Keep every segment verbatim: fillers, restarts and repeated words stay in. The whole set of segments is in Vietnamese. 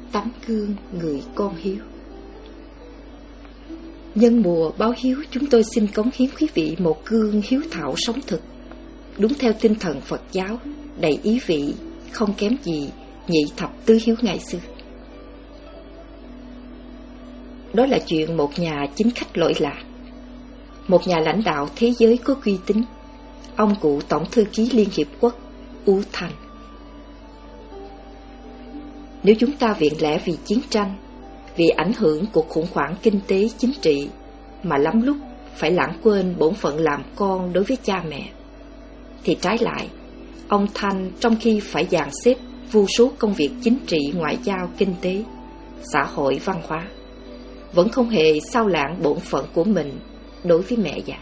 tấm gương người con hiếu. Nhân mùa báo hiếu, chúng tôi xin cống hiến quý vị một gương hiếu thảo sống thực, đúng theo tinh thần Phật giáo, đầy ý vị, không kém gì nhị thập tứ hiếu ngày xưa. Đó là chuyện một nhà chính khách lỗi lạc, một nhà lãnh đạo thế giới có uy tín, ông cụ Tổng thư ký Liên Hiệp Quốc U Thanh. Nếu chúng ta viện lẽ vì chiến tranh, vì ảnh hưởng của khủng hoảng kinh tế chính trị, mà lắm lúc phải lãng quên bổn phận làm con đối với cha mẹ, thì trái lại, ông Thanh trong khi phải dàn xếp vô số công việc chính trị, ngoại giao, kinh tế, xã hội, văn hóa, vẫn không hề sao lãng bổn phận của mình đối với mẹ già.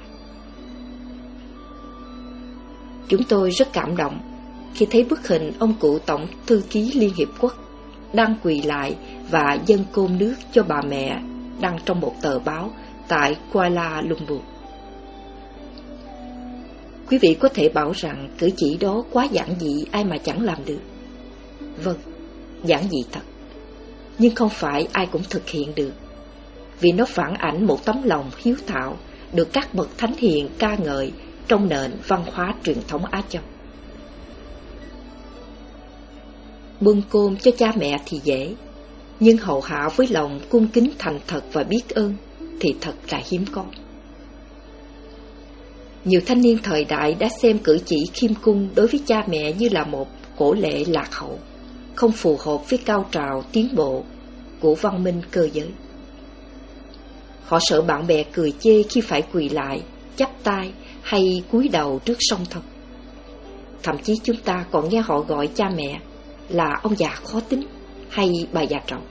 Chúng tôi rất cảm động khi thấy bức hình ông cụ Tổng thư ký Liên Hiệp Quốc đang quỳ lại và dâng cơm nước cho bà mẹ đăng trong một tờ báo tại Kuala Lumpur. Quý vị có thể bảo rằng cử chỉ đó quá giản dị, ai mà chẳng làm được. Vâng, giản dị thật, nhưng không phải ai cũng thực hiện được, vì nó phản ảnh một tấm lòng hiếu thảo được các bậc thánh hiền ca ngợi trong nền văn hóa truyền thống Á Châu. Bưng cơm cho cha mẹ thì dễ, nhưng hậu hạ với lòng cung kính thành thật và biết ơn thì thật là hiếm có. Nhiều thanh niên thời đại đã xem cử chỉ khiêm cung đối với cha mẹ như là một cổ lệ lạc hậu, không phù hợp với cao trào tiến bộ của văn minh cơ giới. Họ sợ bạn bè cười chê khi phải quỳ lại, chắp tay hay cúi đầu trước song thân. Thậm chí chúng ta còn nghe họ gọi cha mẹ là ông già khó tính hay bà già trọng.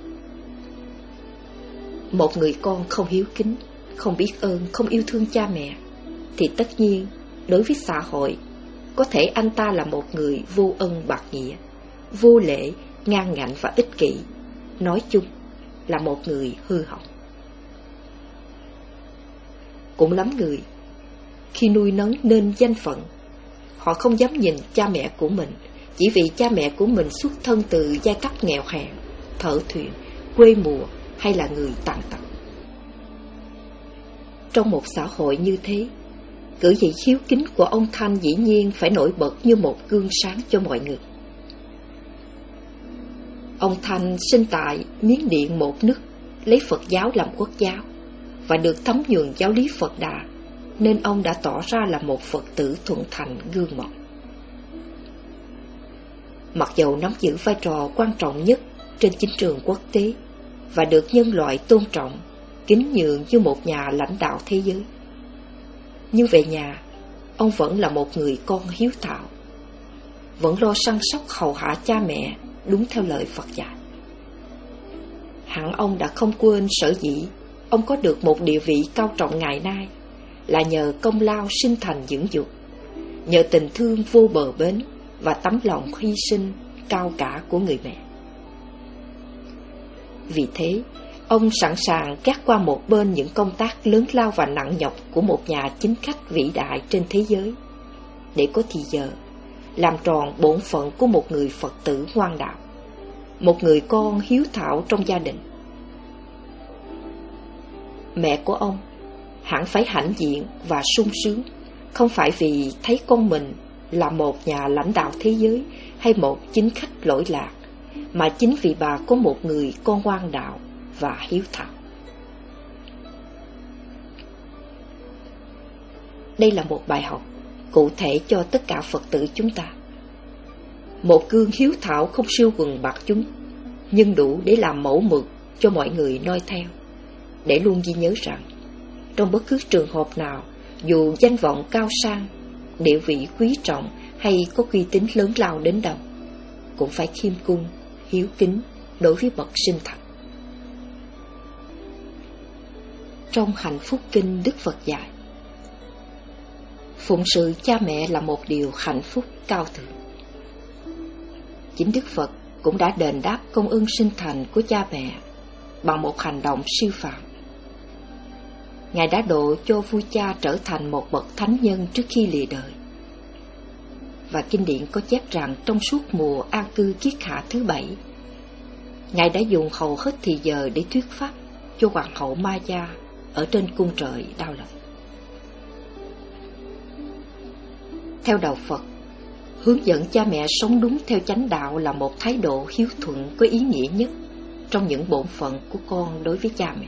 Một người con không hiếu kính, không biết ơn, không yêu thương cha mẹ, thì tất nhiên đối với xã hội, có thể anh ta là một người vô ân bạc nghĩa, vô lễ, ngang ngạnh và ích kỷ, nói chung là một người hư hỏng. Cũng lắm người, khi nuôi nấng nên danh phận, họ không dám nhìn cha mẹ của mình, chỉ vì cha mẹ của mình xuất thân từ giai cấp nghèo hèn, thợ thuyền, quê mùa hay là người tàn tật. Trong một xã hội như thế, cử chỉ hiếu kính của ông Thanh dĩ nhiên phải nổi bật như một gương sáng cho mọi người. Ông Thanh sinh tại Miến Điện một nước lấy Phật giáo làm quốc giáo và được thấm nhuần giáo lý Phật Đà, nên ông đã tỏ ra là một Phật tử thuận thành gương mẫu. Mặc dầu nắm giữ vai trò quan trọng nhất trên chính trường quốc tế và được nhân loại tôn trọng, kính nhường như một nhà lãnh đạo thế giới, nhưng về nhà, ông vẫn là một người con hiếu thảo, vẫn lo săn sóc hầu hạ cha mẹ đúng theo lời Phật dạy. Hẳn ông đã không quên sở dĩ ông có được một địa vị cao trọng ngày nay là nhờ công lao sinh thành dưỡng dục, nhờ tình thương vô bờ bến và tấm lòng hy sinh cao cả của người mẹ. Vì thế, ông sẵn sàng gác qua một bên những công tác lớn lao và nặng nhọc của một nhà chính khách vĩ đại trên thế giới, để có thì giờ làm tròn bổn phận của một người Phật tử ngoan đạo, một người con hiếu thảo trong gia đình. Mẹ của ông hẳn phải hãnh diện và sung sướng, không phải vì thấy con mình là một nhà lãnh đạo thế giới hay một chính khách lỗi lạc, mà chính vì bà có một người con ngoan đạo và hiếu thảo. Đây là một bài học cụ thể cho tất cả Phật tử chúng ta. Một gương hiếu thảo không siêu quần bạc chúng, nhưng đủ để làm mẫu mực cho mọi người noi theo, để luôn ghi nhớ rằng trong bất cứ trường hợp nào, dù danh vọng cao sang, địa vị quý trọng hay có uy tín lớn lao đến đâu, cũng phải khiêm cung, hiếu kính đối với bậc sinh thành. Trong Hạnh Phúc Kinh, Đức Phật dạy, phụng sự cha mẹ là một điều hạnh phúc cao thượng. Chính Đức Phật cũng đã đền đáp công ơn sinh thành của cha mẹ bằng một hành động siêu phàm. Ngài đã độ cho vua cha trở thành một bậc thánh nhân trước khi lìa đời. Và kinh điển có chép rằng trong suốt mùa an cư kiết hạ thứ bảy, Ngài đã dùng hầu hết thì giờ để thuyết pháp cho hoàng hậu Maya ở trên cung trời Đao Lợi. Theo đạo Phật, hướng dẫn cha mẹ sống đúng theo chánh đạo là một thái độ hiếu thuận có ý nghĩa nhất trong những bổn phận của con đối với cha mẹ.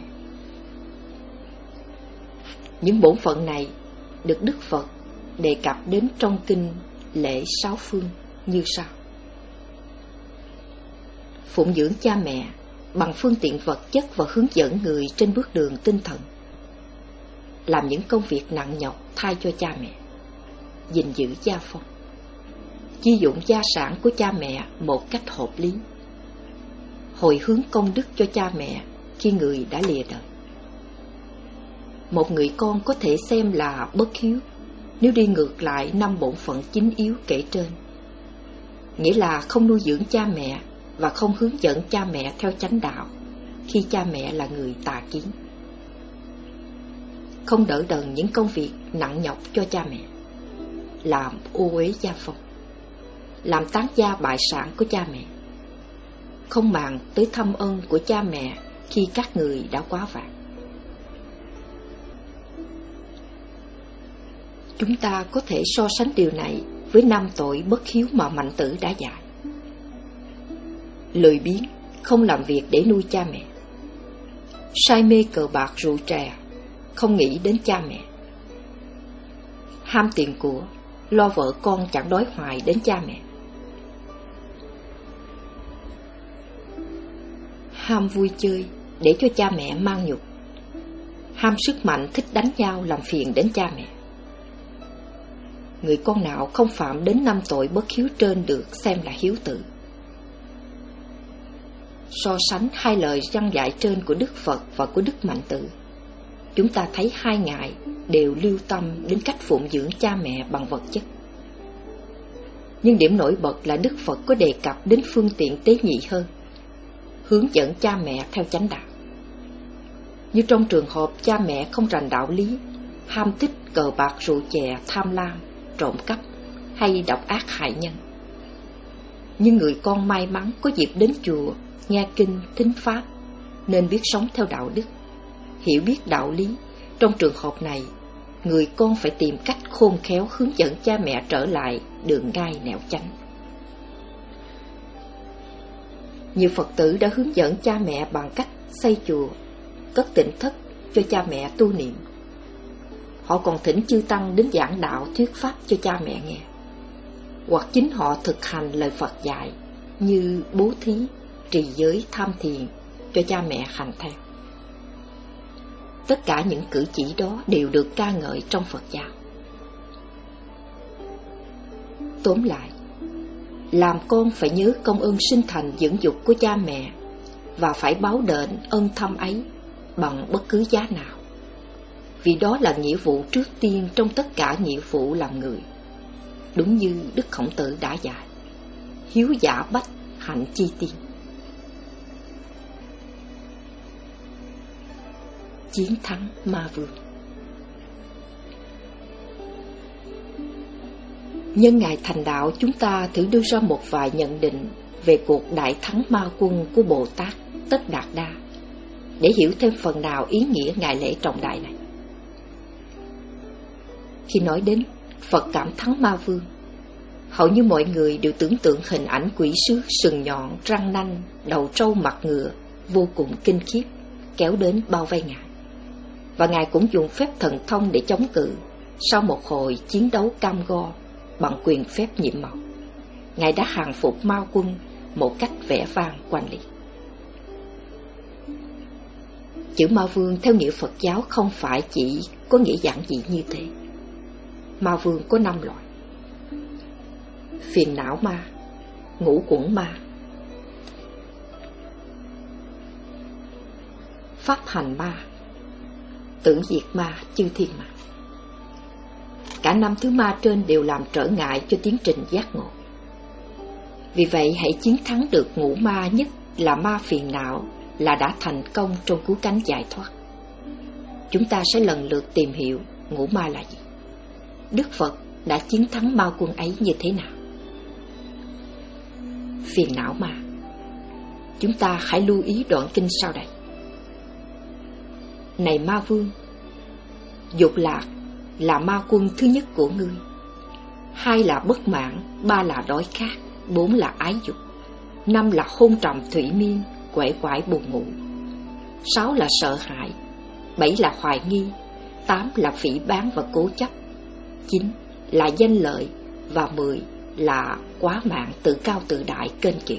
Những bổn phận này được Đức Phật đề cập đến trong kinh Lễ Sáu Phương như sau: phụng dưỡng cha mẹ bằng phương tiện vật chất và hướng dẫn người trên bước đường tinh thần, làm những công việc nặng nhọc thay cho cha mẹ, gìn giữ gia phong, chi dụng gia sản của cha mẹ một cách hợp lý, hồi hướng công đức cho cha mẹ khi người đã lìa đời. Một người con có thể xem là bất hiếu nếu đi ngược lại năm bổn phận chính yếu kể trên, nghĩa là không nuôi dưỡng cha mẹ và không hướng dẫn cha mẹ theo chánh đạo khi cha mẹ là người tà kiến, không đỡ đần những công việc nặng nhọc cho cha mẹ, làm ô uế gia phong, làm tán gia bại sản của cha mẹ, không màng tới thăm ơn của cha mẹ khi các người đã quá vãng. Chúng ta có thể so sánh điều này với năm tội bất hiếu mà Mạnh Tử đã dạy: lười biếng, không làm việc để nuôi cha mẹ; say mê cờ bạc rượu chè, không nghĩ đến cha mẹ; ham tiền của, lo vợ con chẳng đói hoài đến cha mẹ; ham vui chơi để cho cha mẹ mang nhục; ham sức mạnh thích đánh nhau làm phiền đến cha mẹ. Người con nào không phạm đến năm tội bất hiếu trên được xem là hiếu tử. So sánh hai lời răn dạy trên của Đức Phật và của Đức Mạnh Tử, chúng ta thấy hai ngài đều lưu tâm đến cách phụng dưỡng cha mẹ bằng vật chất. Nhưng điểm nổi bật là Đức Phật có đề cập đến phương tiện tế nhị hơn, hướng dẫn cha mẹ theo chánh đạo. Như trong trường hợp cha mẹ không rành đạo lý, ham thích cờ bạc rượu chè, tham lam, trộm cắp hay độc ác hại nhân. Nhưng người con may mắn có dịp đến chùa, nghe kinh, thính pháp, nên biết sống theo đạo đức, hiểu biết đạo lý. Trong trường hợp này, người con phải tìm cách khôn khéo hướng dẫn cha mẹ trở lại đường ngay nẻo chánh. Nhiều Phật tử đã hướng dẫn cha mẹ bằng cách xây chùa, cất tịnh thất cho cha mẹ tu niệm. Họ còn thỉnh chư tăng đến giảng đạo thuyết pháp cho cha mẹ nghe, hoặc chính họ thực hành lời Phật dạy như bố thí, trì giới, tham thiền cho cha mẹ hành theo. Tất cả những cử chỉ đó đều được ca ngợi trong Phật giáo. Tóm lại, làm con phải nhớ công ơn sinh thành dưỡng dục của cha mẹ và phải báo đền ân thăm ấy bằng bất cứ giá nào, vì đó là nghĩa vụ trước tiên trong tất cả nghĩa vụ làm người. Đúng như Đức Khổng Tử đã dạy: hiếu giả bách, hạnh chi tiên. Chiến thắng ma vương. Nhân ngày thành đạo, chúng ta thử đưa ra một vài nhận định về cuộc đại thắng ma quân của Bồ Tát Tất Đạt Đa, để hiểu thêm phần nào ý nghĩa ngày lễ trọng đại này. Khi nói đến Phật cảm thắng ma vương, hầu như mọi người đều tưởng tượng hình ảnh quỷ sứ sừng nhọn, răng nanh, đầu trâu mặt ngựa, vô cùng kinh khiếp, kéo đến bao vây Ngài. Và Ngài cũng dùng phép thần thông để chống cự. Sau một hồi chiến đấu cam go bằng quyền phép nhiệm màu, Ngài đã hàng phục ma quân một cách vẻ vang oanh liệt. Chữ ma vương theo nghĩa Phật giáo không phải chỉ có nghĩa giản dị như thế. Ma vương có năm loại: phiền não ma, ngũ uẩn ma, pháp hành ma, tử diệt ma, chư thiên ma. Cả năm thứ ma trên đều làm trở ngại cho tiến trình giác ngộ. Vì vậy hãy chiến thắng được ngũ ma, nhất là ma phiền não, là đã thành công trong cứu cánh giải thoát. Chúng ta sẽ lần lượt tìm hiểu ngũ ma là gì, Đức Phật đã chiến thắng ma quân ấy như thế nào. Phiền não ma. chúng ta hãy lưu ý đoạn kinh sau đây. Này ma vương, dục lạc là ma quân thứ nhất của ngươi, hai là bất mãn, ba là đói khát, bốn là ái dục, năm là hôn trầm thủy miên, quể quải buồn ngủ, sáu là sợ hãi, bảy là hoài nghi, tám là phỉ báng và cố chấp, chín là danh lợi, và mười là quá mạng, tự cao tự đại, kênh kiệu.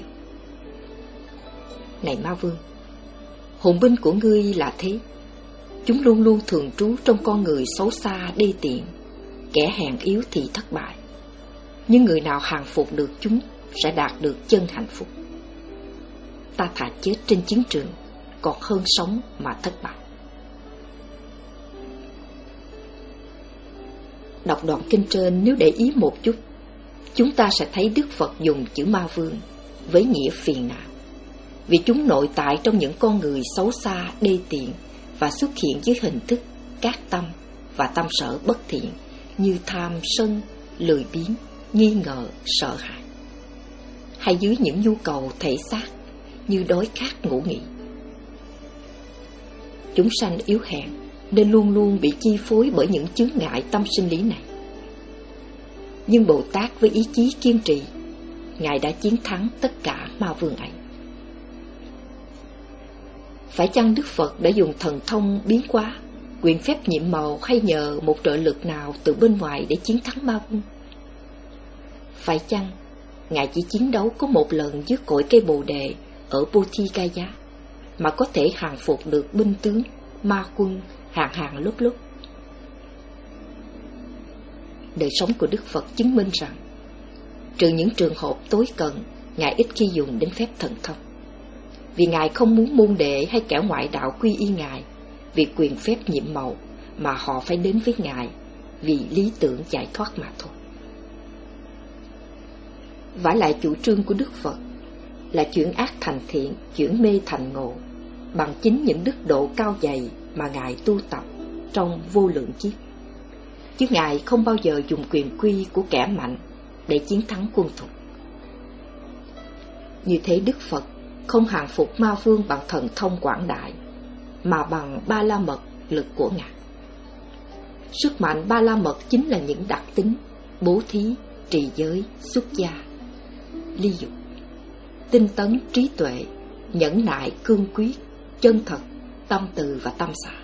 Này ma vương, hùng binh của ngươi là thế. Chúng luôn luôn thường trú trong con người xấu xa đê tiện, kẻ hèn yếu thì thất bại. Nhưng người nào hàng phục được chúng sẽ đạt được chân hạnh phúc. Ta thà chết trên chiến trường còn hơn sống mà thất bại. Đọc đoạn kinh trên nếu để ý một chút, chúng ta sẽ thấy Đức Phật dùng chữ ma vương với nghĩa phiền não, vì chúng nội tại trong những con người xấu xa đê tiện và xuất hiện dưới hình thức các tâm và tâm sở bất thiện như tham sân, lười biếng, nghi ngờ, sợ hãi, hay dưới những nhu cầu thể xác như đói khát, ngủ nghỉ. Chúng sanh yếu hèn nên luôn luôn bị chi phối bởi những chướng ngại tâm sinh lý này. Nhưng Bồ Tát với ý chí kiên trì, Ngài đã chiến thắng tất cả ma vương ấy. Phải chăng Đức Phật đã dùng thần thông biến hóa, quyền phép nhiệm màu hay nhờ một trợ lực nào từ bên ngoài để chiến thắng ma vương? Phải chăng Ngài chỉ chiến đấu có một lần dưới cội cây Bồ Đề ở Bodhikaya mà có thể hàng phục được binh tướng, ma quân hàng hàng lúc lúc? Đời sống của Đức Phật chứng minh rằng, trừ những trường hợp tối cần, Ngài ít khi dùng đến phép thần thông, vì Ngài không muốn môn đệ hay kẻ ngoại đạo quy y Ngài vì quyền phép nhiệm màu, mà họ phải đến với Ngài vì lý tưởng giải thoát mà thôi. Vả lại chủ trương của Đức Phật là chuyển ác thành thiện, chuyển mê thành ngộ, bằng chính những đức độ cao dày mà Ngài tu tập trong vô lượng kiếp. Chứ Ngài không bao giờ dùng quyền quy của kẻ mạnh để chiến thắng quân thục. Như thế Đức Phật không hàng phục ma vương bằng thần thông quảng đại, mà bằng ba la mật lực của Ngài. Sức mạnh ba la mật chính là những đặc tính bố thí, trì giới, xuất gia, ly dục, tinh tấn, trí tuệ, nhẫn nại, cương quyết, chân thật, tâm từ và tâm xả.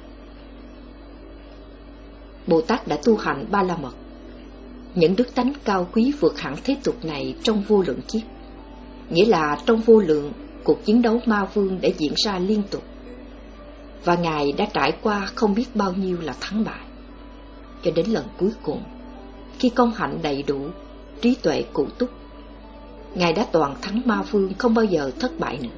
Bồ Tát đã tu hành ba la mật, những đức tánh cao quý vượt hẳn thế tục này trong vô lượng kiếp, nghĩa là trong vô lượng cuộc chiến đấu ma vương đã diễn ra liên tục, và Ngài đã trải qua không biết bao nhiêu là thắng bại, cho đến lần cuối cùng, khi công hạnh đầy đủ, trí tuệ cụ túc, Ngài đã toàn thắng ma vương, không bao giờ thất bại nữa.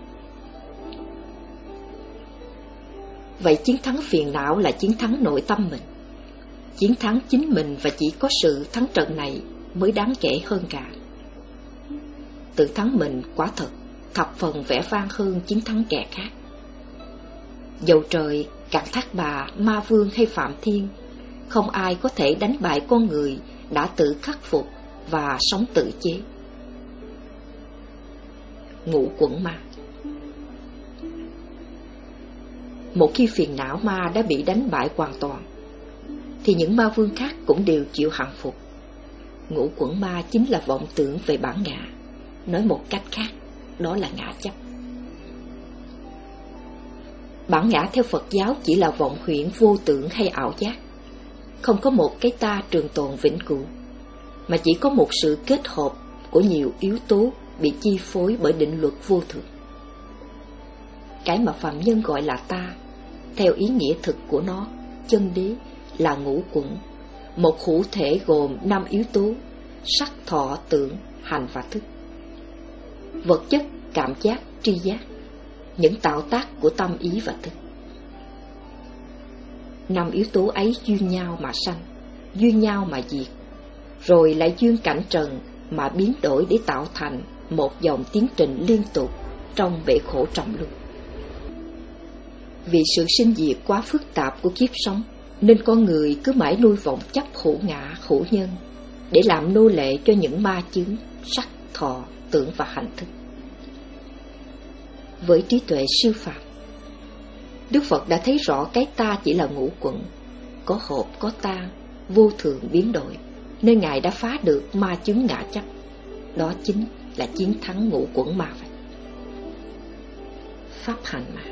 Vậy chiến thắng phiền não là chiến thắng nội tâm mình, chiến thắng chính mình, và chỉ có sự thắng trận này mới đáng kể hơn cả. Tự thắng mình quả thật thập phần vẻ vang hơn chiến thắng kẻ khác. Dầu trời, Cạn Thác Bà, Ma Vương hay Phạm Thiên, không ai có thể đánh bại con người đã tự khắc phục và sống tự chế. Ngũ quẩn ma. Một khi phiền não ma đã bị đánh bại hoàn toàn, thì những ma vương khác cũng đều chịu hàng phục. Ngũ quẩn ma chính là vọng tưởng về bản ngã, nói một cách khác, đó là ngã chấp. Bản ngã theo Phật giáo chỉ là vọng huyễn vô tưởng hay ảo giác, không có một cái ta trường tồn vĩnh cửu, mà chỉ có một sự kết hợp của nhiều yếu tố bị chi phối bởi định luật vô thường. Cái mà phàm nhân gọi là ta, theo ý nghĩa thực của nó, chân đế, là ngũ quẩn, một hữu thể gồm năm yếu tố: sắc, thọ, tưởng, hành và thức. Vật chất, cảm giác, tri giác, những tạo tác của tâm ý và thức. Năm yếu tố ấy duyên nhau mà sanh, duyên nhau mà diệt, rồi lại duyên cảnh trần mà biến đổi để tạo thành một dòng tiến trình liên tục trong bể khổ trọng luân. Vì sự sinh diệt quá phức tạp của kiếp sống, nên con người cứ mãi nuôi vọng chấp hữu ngã, hữu nhân, để làm nô lệ cho những ma chướng sắc, thọ, tưởng và hành thức. với trí tuệ siêu phàm. Đức Phật đã thấy rõ cái ta chỉ là ngũ quẩn, có hợp có tan, vô thường biến đổi, nên Ngài đã phá được ma chứng ngã chấp. Đó chính là chiến thắng ngũ quẩn ma vậy. Pháp hành mà.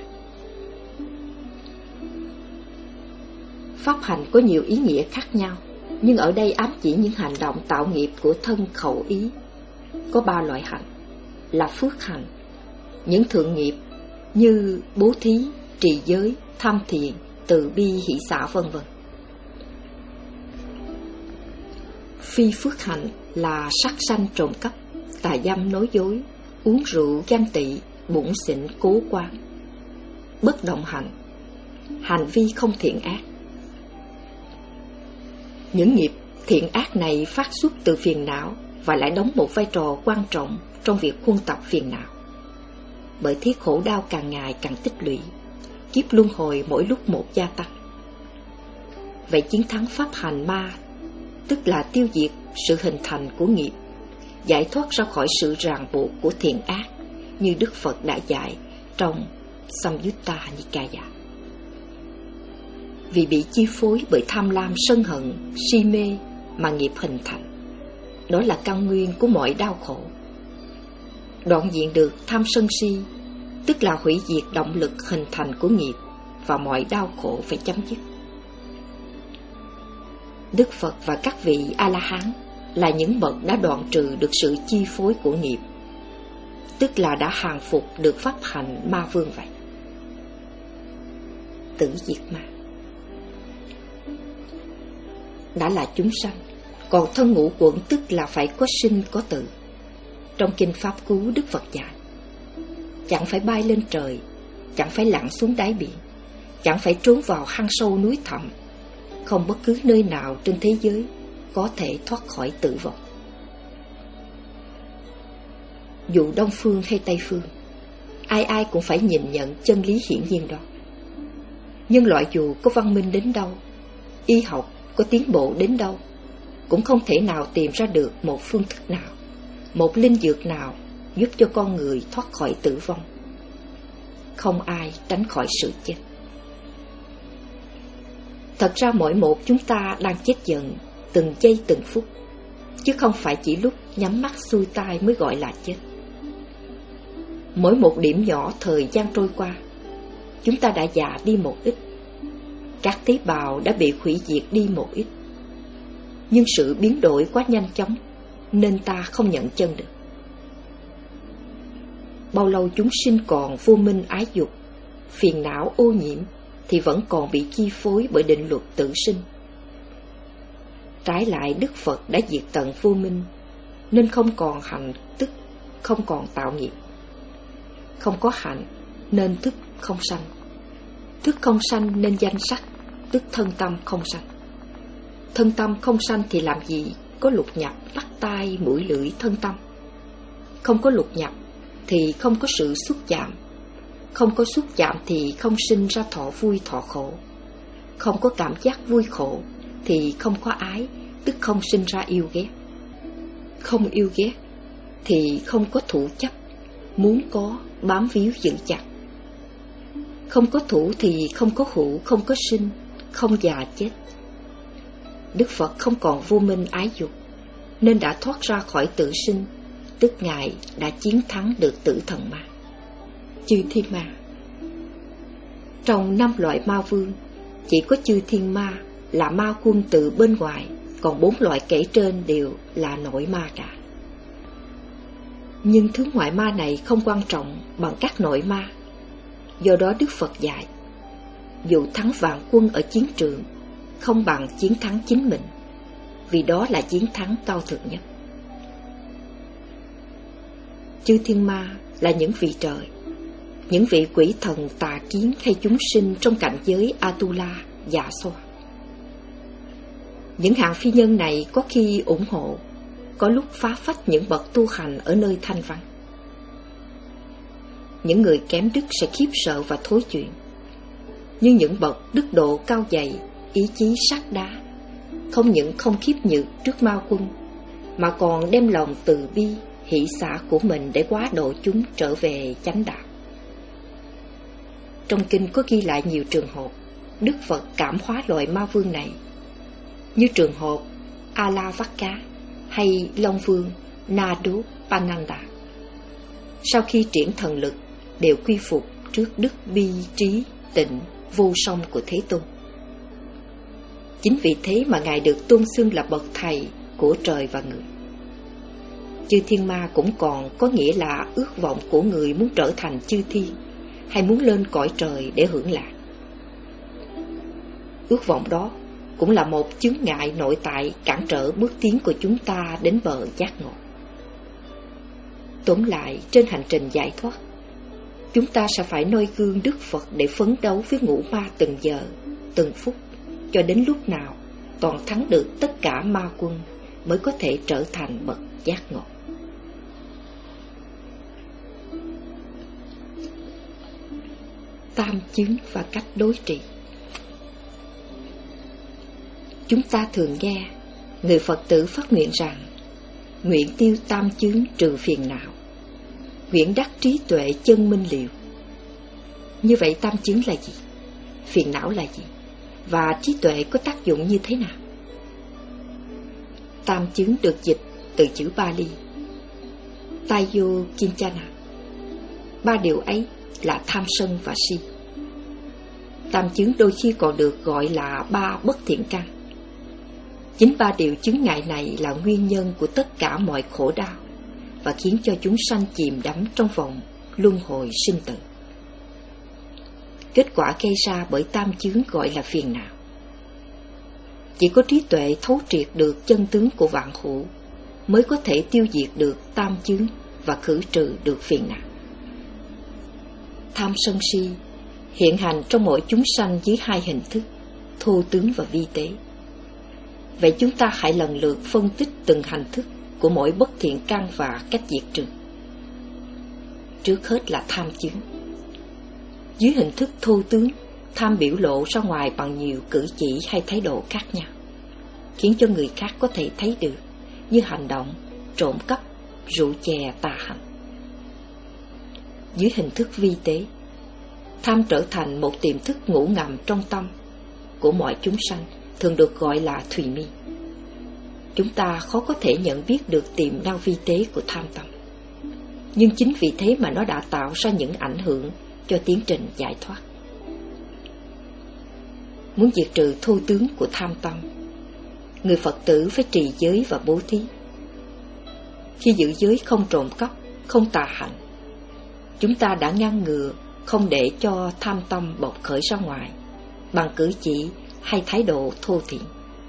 Pháp hành có nhiều ý nghĩa khác nhau, nhưng ở đây ám chỉ những hành động tạo nghiệp của thân khẩu ý. Có ba loại hạnh là phước hành, những thượng nghiệp như bố thí, trì giới, tham thiền, từ bi, hỷ xả vân vân. Phi phước hạnh là sát sanh, trộm cắp, tà dâm, nói dối, uống rượu, ganh tị, bủn xỉn, cố quan. Bất động hạnh, hành vi không thiện ác. Những nghiệp thiện ác này phát xuất từ phiền não và lại đóng một vai trò quan trọng trong việc khuân tập phiền não. Bởi thế khổ đau càng ngày càng tích lũy, kiếp luân hồi mỗi lúc một gia tăng. Vậy chiến thắng pháp hành ma tức là tiêu diệt sự hình thành của nghiệp, giải thoát ra khỏi sự ràng buộc của thiện ác, như Đức Phật đã dạy trong Samyutta Nikaya. Vì bị chi phối bởi tham lam, sân hận, si mê mà nghiệp hình thành, đó là căn nguyên của mọi đau khổ. Đoạn diệt được tham sân si, tức là hủy diệt động lực hình thành của nghiệp, và mọi đau khổ phải chấm dứt. Đức Phật và các vị A-la-hán là những bậc đã đoạn trừ được sự chi phối của nghiệp, tức là đã hàng phục được pháp hành ma vương vậy. Tử diệt ma. Đã là chúng sanh, còn thân ngũ quẩn tức là phải có sinh có tử. Trong kinh Pháp Cú, Đức Phật dạy: chẳng phải bay lên trời, chẳng phải lặn xuống đáy biển, chẳng phải trốn vào hang sâu núi thẳm, không bất cứ nơi nào trên thế giới có thể thoát khỏi tử vong. Dù Đông phương hay Tây phương, ai ai cũng phải nhìn nhận chân lý hiển nhiên đó. Nhân loại dù có văn minh đến đâu, y học có tiến bộ đến đâu, cũng không thể nào tìm ra được một phương thức nào, một linh dược nào giúp cho con người thoát khỏi tử vong. Không ai tránh khỏi sự chết. Thật ra mỗi một chúng ta đang chết dần, từng giây từng phút, chứ không phải chỉ lúc nhắm mắt xuôi tai mới gọi là chết. Mỗi một điểm nhỏ thời gian trôi qua, chúng ta đã già đi một ít, các tế bào đã bị hủy diệt đi một ít. Nhưng sự biến đổi quá nhanh chóng nên ta không nhận chân được. Bao lâu chúng sinh còn vô minh ái dục, phiền não ô nhiễm, thì vẫn còn bị chi phối bởi định luật tự sinh. Trái lại, Đức Phật đã diệt tận vô minh, nên không còn hạnh, tức không còn tạo nghiệp. Không có hạnh nên thức không sanh, thức không sanh nên danh sắc, tức thân tâm không sanh. Thân tâm không sanh thì làm gì có lục nhập, mắt tai mũi lưỡi thân tâm. Không có lục nhập thì không có sự xúc chạm, không có xúc chạm thì không sinh ra thọ vui thọ khổ. Không có cảm giác vui khổ thì không có ái, tức không sinh ra yêu ghét. Không yêu ghét thì không có thủ chấp, muốn có bám víu giữ chặt. Không có thủ thì không có hữu, không có sinh, không già chết. Đức Phật không còn vô minh ái dục, nên đã thoát ra khỏi tử sinh, tức Ngài đã chiến thắng được tử thần ma. Chư thiên ma. Trong năm loại ma vương, chỉ có chư thiên ma là ma quân từ bên ngoài, còn bốn loại kể trên đều là nội ma cả. Nhưng thứ ngoại ma này không quan trọng bằng các nội ma. Do đó Đức Phật dạy, dù thắng vạn quân ở chiến trường, không bằng chiến thắng chính mình, vì đó là chiến thắng cao thượng nhất. Chư thiên ma là những vị trời, những vị quỷ thần tà kiến hay chúng sinh trong cảnh giới Atula, Dạ Xoa. Những hạng phi nhân này có khi ủng hộ, có lúc phá phách những bậc tu hành ở nơi thanh vắng. Những người kém đức sẽ khiếp sợ và thối chuyện, nhưng những bậc đức độ cao dày, ý chí sắt đá, không những không khiếp nhược trước ma quân, mà còn đem lòng từ bi, hỷ xả của mình để quá độ chúng trở về chánh đạo. trong kinh có ghi lại nhiều trường hợp Đức Phật cảm hóa loại ma vương này, như trường hợp Alavaka hay Long Vương Nadu Pananda. Sau khi triển thần lực, đều quy phục trước đức bi trí tịnh vô song của Thế Tôn. Chính vì thế mà Ngài được tôn xưng là bậc thầy của trời và người. Chư thiên ma cũng còn có nghĩa là ước vọng của người muốn trở thành chư thiên, hay muốn lên cõi trời để hưởng lạc. Ước vọng đó cũng là một chướng ngại nội tại cản trở bước tiến của chúng ta đến bờ giác ngộ. Tóm lại, trên hành trình giải thoát, chúng ta sẽ phải noi gương Đức Phật để phấn đấu với ngũ ma từng giờ, từng phút, cho đến lúc nào toàn thắng được tất cả ma quân mới có thể trở thành bậc giác ngộ. Tam chướng và cách đối trị. Chúng ta thường nghe người Phật tử phát nguyện rằng: nguyện tiêu tam chướng trừ phiền não, nguyện đắc trí tuệ chân minh liệu. Như vậy tam chướng là gì? Phiền não là gì? Và trí tuệ có tác dụng như thế nào? Tam chướng được dịch từ chữ Pali Tayo Kinchana. Ba điều ấy là tham sân và si. Tam chướng đôi khi còn được gọi là ba bất thiện căn. Chính ba điều chướng ngại này là nguyên nhân của tất cả mọi khổ đau và khiến cho chúng sanh chìm đắm trong vòng luân hồi sinh tử. Kết quả gây ra bởi tam chướng gọi là phiền não. Chỉ có trí tuệ thấu triệt được chân tướng của vạn hữu mới có thể tiêu diệt được tam chướng và khử trừ được phiền não. Tham sân si hiện hành trong mỗi chúng sanh dưới hai hình thức, thô tướng và vi tế. Vậy chúng ta hãy lần lượt phân tích từng hành thức của mỗi bất thiện căn và cách diệt trừ. Trước hết là tham chướng. Dưới hình thức thô tướng, tham biểu lộ ra ngoài bằng nhiều cử chỉ hay thái độ khác nhau, khiến cho người khác có thể thấy được, như hành động trộm cắp, rượu chè, tà hạnh. Dưới hình thức vi tế, tham trở thành một tiềm thức ngủ ngầm trong tâm của mọi chúng sanh, thường được gọi là thùy mi. Chúng ta khó có thể nhận biết được tiềm năng vi tế của tham tâm, nhưng chính vì thế mà nó đã tạo ra những ảnh hưởng cho tiến trình giải thoát. Muốn diệt trừ thô tướng của tham tâm, người Phật tử phải trì giới và bố thí. Khi giữ giới không trộm cắp, không tà hạnh, chúng ta đã ngăn ngừa không để cho tham tâm bộc khởi ra ngoài bằng cử chỉ hay thái độ thô thiển.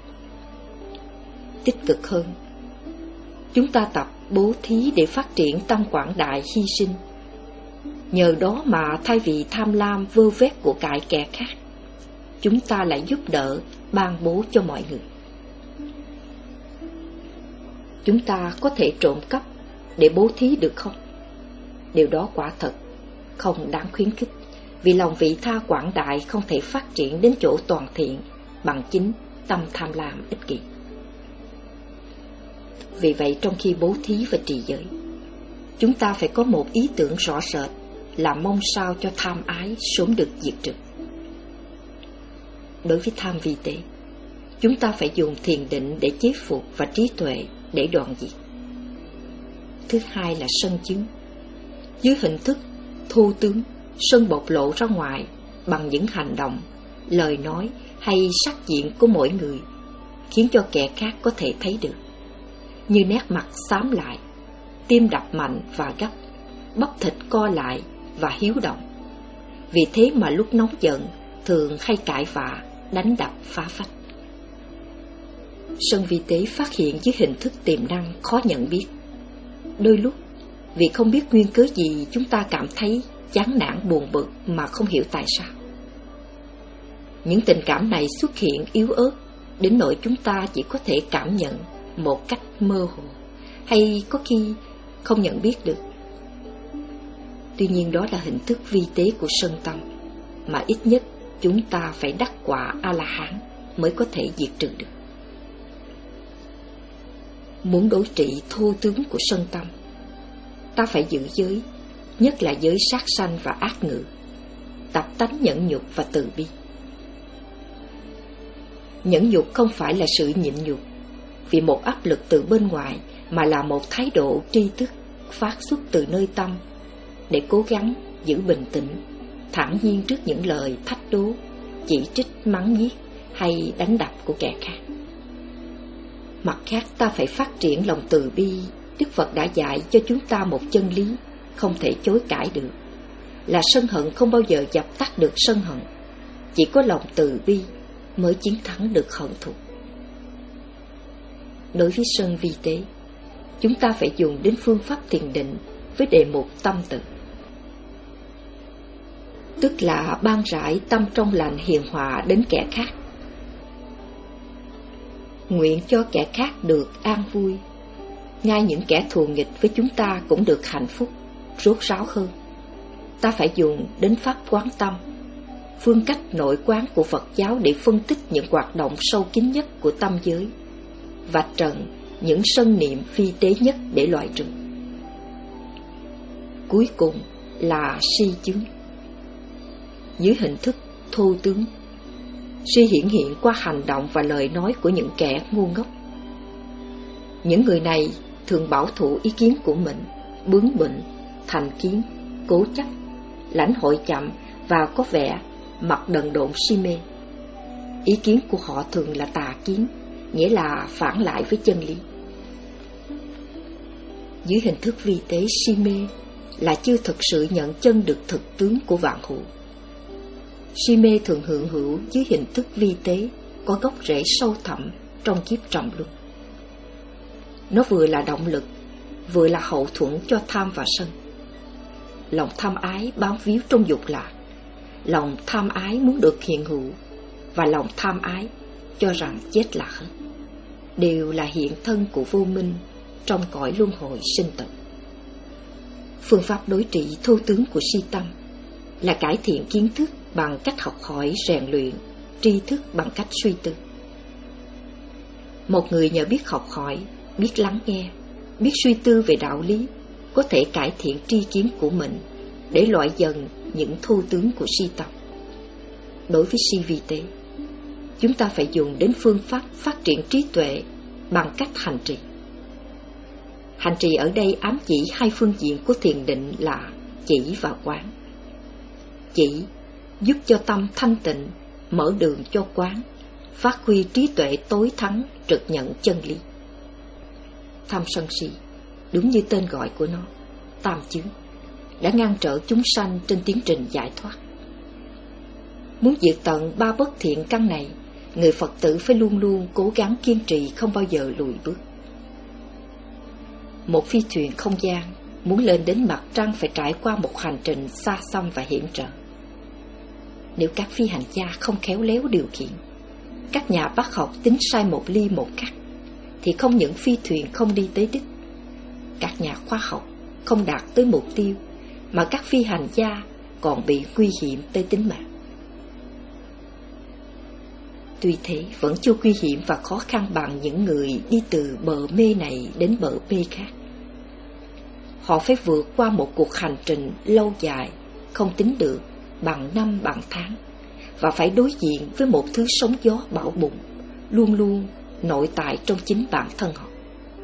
Tích cực hơn, chúng ta tập bố thí để phát triển tâm quảng đại hy sinh. Nhờ đó mà thay vì tham lam vơ vét của cải kẻ khác, chúng ta lại giúp đỡ ban bố cho mọi người. Chúng ta có thể trộm cắp để bố thí được không? Điều đó quả thật không đáng khuyến khích, vì lòng vị tha quảng đại không thể phát triển đến chỗ toàn thiện bằng chính tâm tham lam ích kỷ. Vì vậy, trong khi bố thí và trì giới, chúng ta phải có một ý tưởng rõ rệt là mong sao cho tham ái sớm được diệt trừ. Đối với tham vi tế, chúng ta phải dùng thiền định để chế phục và trí tuệ để đoạn diệt. Thứ hai là sân chướng. Dưới hình thức thô tướng, sân bộc lộ ra ngoài bằng những hành động, lời nói hay sắc diện của mỗi người, khiến cho kẻ khác có thể thấy được, như nét mặt xám lại, tim đập mạnh và gấp, bắp thịt co lại và hiếu động. Vì thế mà lúc nóng giận thường hay cãi vã, đánh đập, phá phách. Sân vi tế phát hiện dưới hình thức tiềm năng khó nhận biết. Đôi lúc vì không biết nguyên cớ gì, chúng ta cảm thấy chán nản buồn bực mà không hiểu tại sao. Những tình cảm này xuất hiện yếu ớt đến nỗi chúng ta chỉ có thể cảm nhận một cách mơ hồ, hay có khi không nhận biết được. Tuy nhiên đó là hình thức vi tế của sân tâm, mà ít nhất chúng ta phải đắc quả A-la-hán mới có thể diệt trừ được. Muốn đối trị thô tướng của sân tâm, ta phải giữ giới, nhất là giới sát sanh và ác ngữ. tập tánh nhẫn nhục và từ bi. Nhẫn nhục không phải là sự nhịn nhục vì một áp lực từ bên ngoài, mà là một thái độ tri thức phát xuất từ nơi tâm để cố gắng giữ bình tĩnh, thản nhiên trước những lời thách đố, chỉ trích, mắng nhiếc hay đánh đập của kẻ khác. Mặt khác, ta phải phát triển lòng từ bi. Đức Phật đã dạy cho chúng ta một chân lý không thể chối cãi được, là sân hận không bao giờ dập tắt được sân hận. Chỉ có lòng từ bi mới chiến thắng được hận thù. Đối với sân vi tế, chúng ta phải dùng đến phương pháp thiền định với đề mục tâm từ, tức là ban rải tâm trong lành hiền hòa đến kẻ khác. Nguyện cho kẻ khác được an vui, ngay những kẻ thù nghịch với chúng ta cũng được hạnh phúc, rốt ráo hơn. Ta phải dùng đến pháp quán tâm, phương cách nội quán của Phật giáo để phân tích những hoạt động sâu kín nhất của tâm giới, vạch trần những sân niệm phi tế nhất để loại trừ. Cuối cùng là si chứng, dưới hình thức thô tướng. Si hiển hiện qua hành động và lời nói của những kẻ ngu ngốc. Những người này thường bảo thủ ý kiến của mình, bướng bỉnh, thành kiến, cố chấp, lãnh hội chậm và có vẻ mặt đần độn si mê. Ý kiến của họ thường là tà kiến, nghĩa là phản lại với chân lý. Dưới hình thức vi tế, si mê là chưa thực sự nhận chân được thực tướng của vạn hữu. Si mê thường hiện hữu dưới hình thức vi tế, có gốc rễ sâu thẳm trong kiếp trầm luân. Nó vừa là động lực, vừa là hậu thuẫn cho tham và sân. Lòng tham ái bám víu trong dục lạc, lòng tham ái muốn được hiện hữu, và lòng tham ái cho rằng chết là hết, đều là hiện thân của vô minh trong cõi luân hồi sinh tử. Phương pháp đối trị thô tướng của si tâm là cải thiện kiến thức bằng cách học hỏi rèn luyện, tri thức bằng cách suy tư. Một người nhờ biết học hỏi, biết lắng nghe, biết suy tư về đạo lý, có thể cải thiện tri kiến của mình để loại dần những thô tướng của si tâm. Đối với si vi tế, chúng ta phải dùng đến phương pháp phát triển trí tuệ bằng cách hành trì. Hành trì ở đây ám chỉ hai phương diện của thiền định là chỉ và quán. Chỉ giúp cho tâm thanh tịnh, mở đường cho quán, phát huy trí tuệ tối thắng, trực nhận chân lý. Tham sân si, đúng như tên gọi của nó, tam chướng, đã ngăn trở chúng sanh trên tiến trình giải thoát. Muốn diệt tận ba bất thiện căn này, người Phật tử phải luôn luôn cố gắng kiên trì, không bao giờ lùi bước. Một phi thuyền không gian muốn lên đến mặt trăng phải trải qua một hành trình xa xăm và hiểm trở. Nếu các phi hành gia không khéo léo điều khiển, các nhà bác học tính sai một ly một khắc, thì không những phi thuyền không đi tới đích, các nhà khoa học không đạt tới mục tiêu, mà các phi hành gia còn bị nguy hiểm tới tính mạng. Tuy thế, vẫn chưa nguy hiểm và khó khăn bằng những người đi từ bờ mê này đến bờ mê khác. Họ phải vượt qua một cuộc hành trình lâu dài, không tính được, bằng năm bằng tháng, và phải đối diện với một thứ sóng gió bão bùng, luôn luôn nội tại trong chính bản thân họ.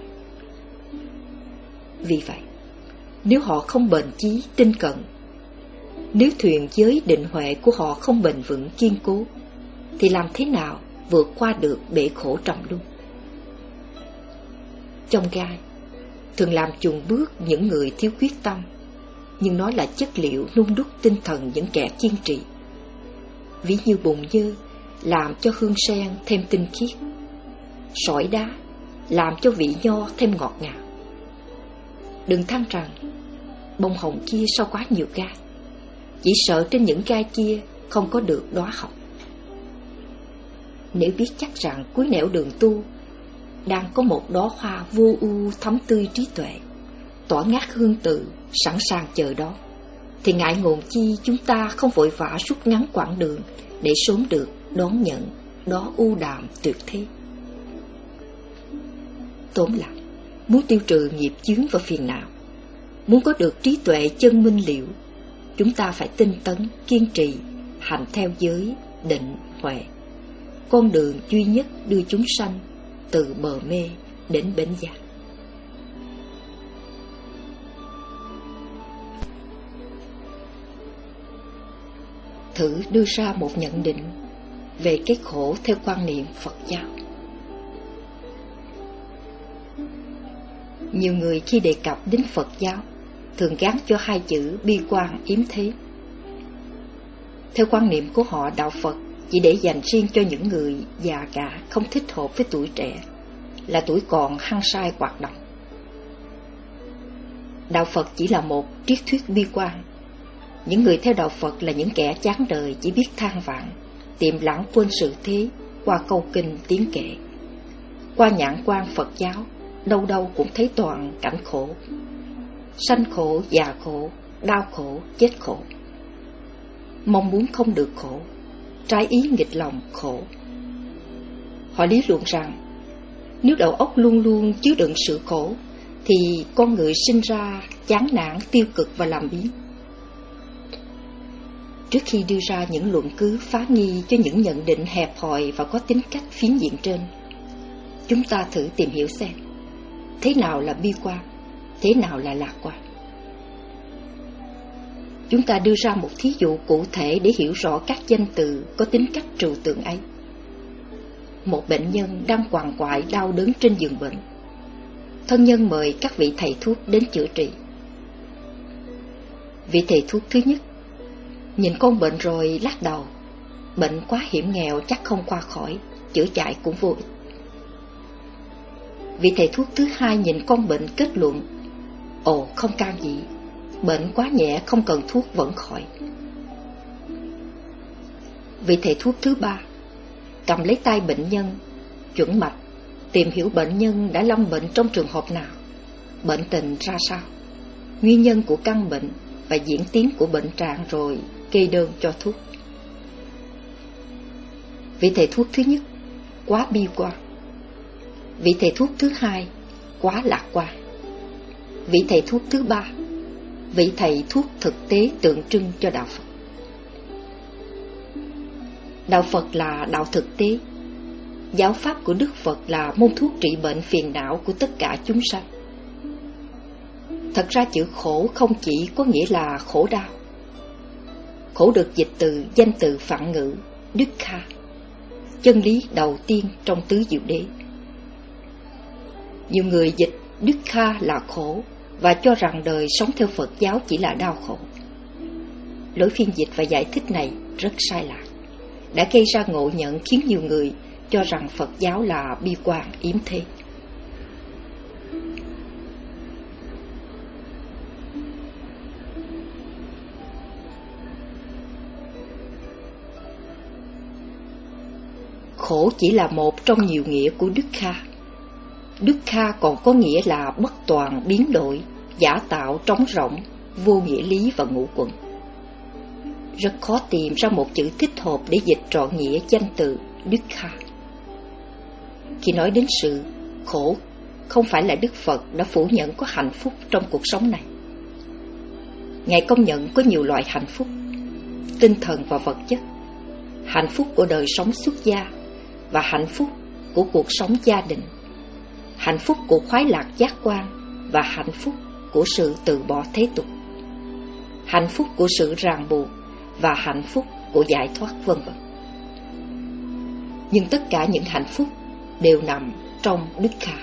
Vì vậy, nếu họ không bền chí, tinh cận, nếu thuyền giới định huệ của họ không bền vững, kiên cố, thì làm thế nào vượt qua được bể khổ trầm luân? Trong gai thường làm chùn bước những người thiếu quyết tâm, nhưng nó là chất liệu nung đúc tinh thần những kẻ kiên trì. Ví như bùn dơ làm cho hương sen thêm tinh khiết, sỏi đá làm cho vị nho thêm ngọt ngào. Đừng than rằng bông hồng kia sao quá nhiều gai, chỉ sợ trên những gai kia không có được đóa hồng. Nếu biết chắc rằng cuối nẻo đường tu đang có một đóa hoa vô ưu thắm tươi trí tuệ, tỏa ngát hương tự, sẵn sàng chờ đó, thì ngại ngùng chi chúng ta không vội vã rút ngắn quãng đường để sớm được đón nhận đó ưu đàm tuyệt thế. Tóm lại, muốn tiêu trừ nghiệp chướng và phiền não, muốn có được trí tuệ chân minh liễu, chúng ta phải tinh tấn, kiên trì, hành theo giới, định, huệ, con đường duy nhất đưa chúng sanh từ bờ mê đến bến giác. Thử đưa ra một nhận định về cái khổ theo quan niệm Phật giáo. Nhiều người khi đề cập đến Phật giáo thường gán cho hai chữ bi quan yếm thế. Theo quan niệm của họ, đạo Phật chỉ để dành riêng cho những người già cả, không thích hợp với tuổi trẻ, là tuổi còn hăng say hoạt động. Đạo Phật chỉ là một triết thuyết bi quan. Những người theo đạo Phật là những kẻ chán đời, chỉ biết than vãn, tìm lãng quên sự thế qua câu kinh tiếng kệ. Qua nhãn quan Phật giáo, đâu đâu cũng thấy toàn cảnh khổ: sanh khổ, già khổ, đau khổ, chết khổ. Mong muốn không được khổ, trái ý nghịch lòng khổ. Họ lý luận rằng nếu đầu óc luôn luôn chứa đựng sự khổ thì con người sinh ra chán nản, tiêu cực và làm biếng. Trước khi đưa ra những luận cứ phá nghi cho những nhận định hẹp hòi và có tính cách phiến diện trên, chúng ta thử tìm hiểu xem thế nào là bi quan, thế nào là lạc quan. Chúng ta đưa ra một thí dụ cụ thể để hiểu rõ các danh từ có tính cách trừu tượng ấy. Một bệnh nhân đang quằn quại đau đớn trên giường bệnh. Thân nhân mời các vị thầy thuốc đến chữa trị. Vị thầy thuốc thứ nhất nhìn con bệnh rồi lắc đầu: bệnh quá hiểm nghèo, chắc không qua khỏi, chữa chạy cũng vô ích. Vị thầy thuốc thứ hai nhìn con bệnh kết luận: ồ, không can gì, bệnh quá nhẹ, không cần thuốc vẫn khỏi. Vị thầy thuốc thứ ba cầm lấy tay bệnh nhân, chuẩn mạch, tìm hiểu bệnh nhân đã lâm bệnh trong trường hợp nào, bệnh tình ra sao, nguyên nhân của căn bệnh và diễn tiến của bệnh trạng, rồi kê đơn cho thuốc. Vị thầy thuốc thứ nhất quá bi quan. Vị thầy thuốc thứ hai quá lạc quan. Vị thầy thuốc thứ ba, vị thầy thuốc thực tế tượng trưng cho đạo Phật. Đạo Phật là đạo thực tế. Giáo pháp của Đức Phật là môn thuốc trị bệnh phiền não của tất cả chúng sanh. Thật ra chữ khổ không chỉ có nghĩa là khổ đau. Khổ được dịch từ danh từ Phạn ngữ Dukkha, chân lý đầu tiên trong tứ diệu đế. Nhiều người dịch Dukkha là khổ và cho rằng đời sống theo Phật giáo chỉ là đau khổ. Lối phiên dịch và giải thích này rất sai lạc, đã gây ra ngộ nhận khiến nhiều người cho rằng Phật giáo là bi quan yếm thế. Khổ chỉ là một trong nhiều nghĩa của Dukkha. Dukkha còn có nghĩa là bất toàn, biến đổi, giả tạo, trống rỗng, vô nghĩa lý và ngũ quẩn. Rất khó tìm ra một chữ thích hợp để dịch trọn nghĩa danh từ Dukkha. Khi nói đến sự khổ, không phải là Đức Phật đã phủ nhận có hạnh phúc trong cuộc sống này. Ngài công nhận có nhiều loại hạnh phúc: tinh thần và vật chất, hạnh phúc của đời sống xuất gia và hạnh phúc của cuộc sống gia đình, hạnh phúc của khoái lạc giác quan và hạnh phúc của sự từ bỏ thế tục, hạnh phúc của sự ràng buộc và hạnh phúc của giải thoát, vân vân. Nhưng tất cả những hạnh phúc đều nằm trong Dukkha.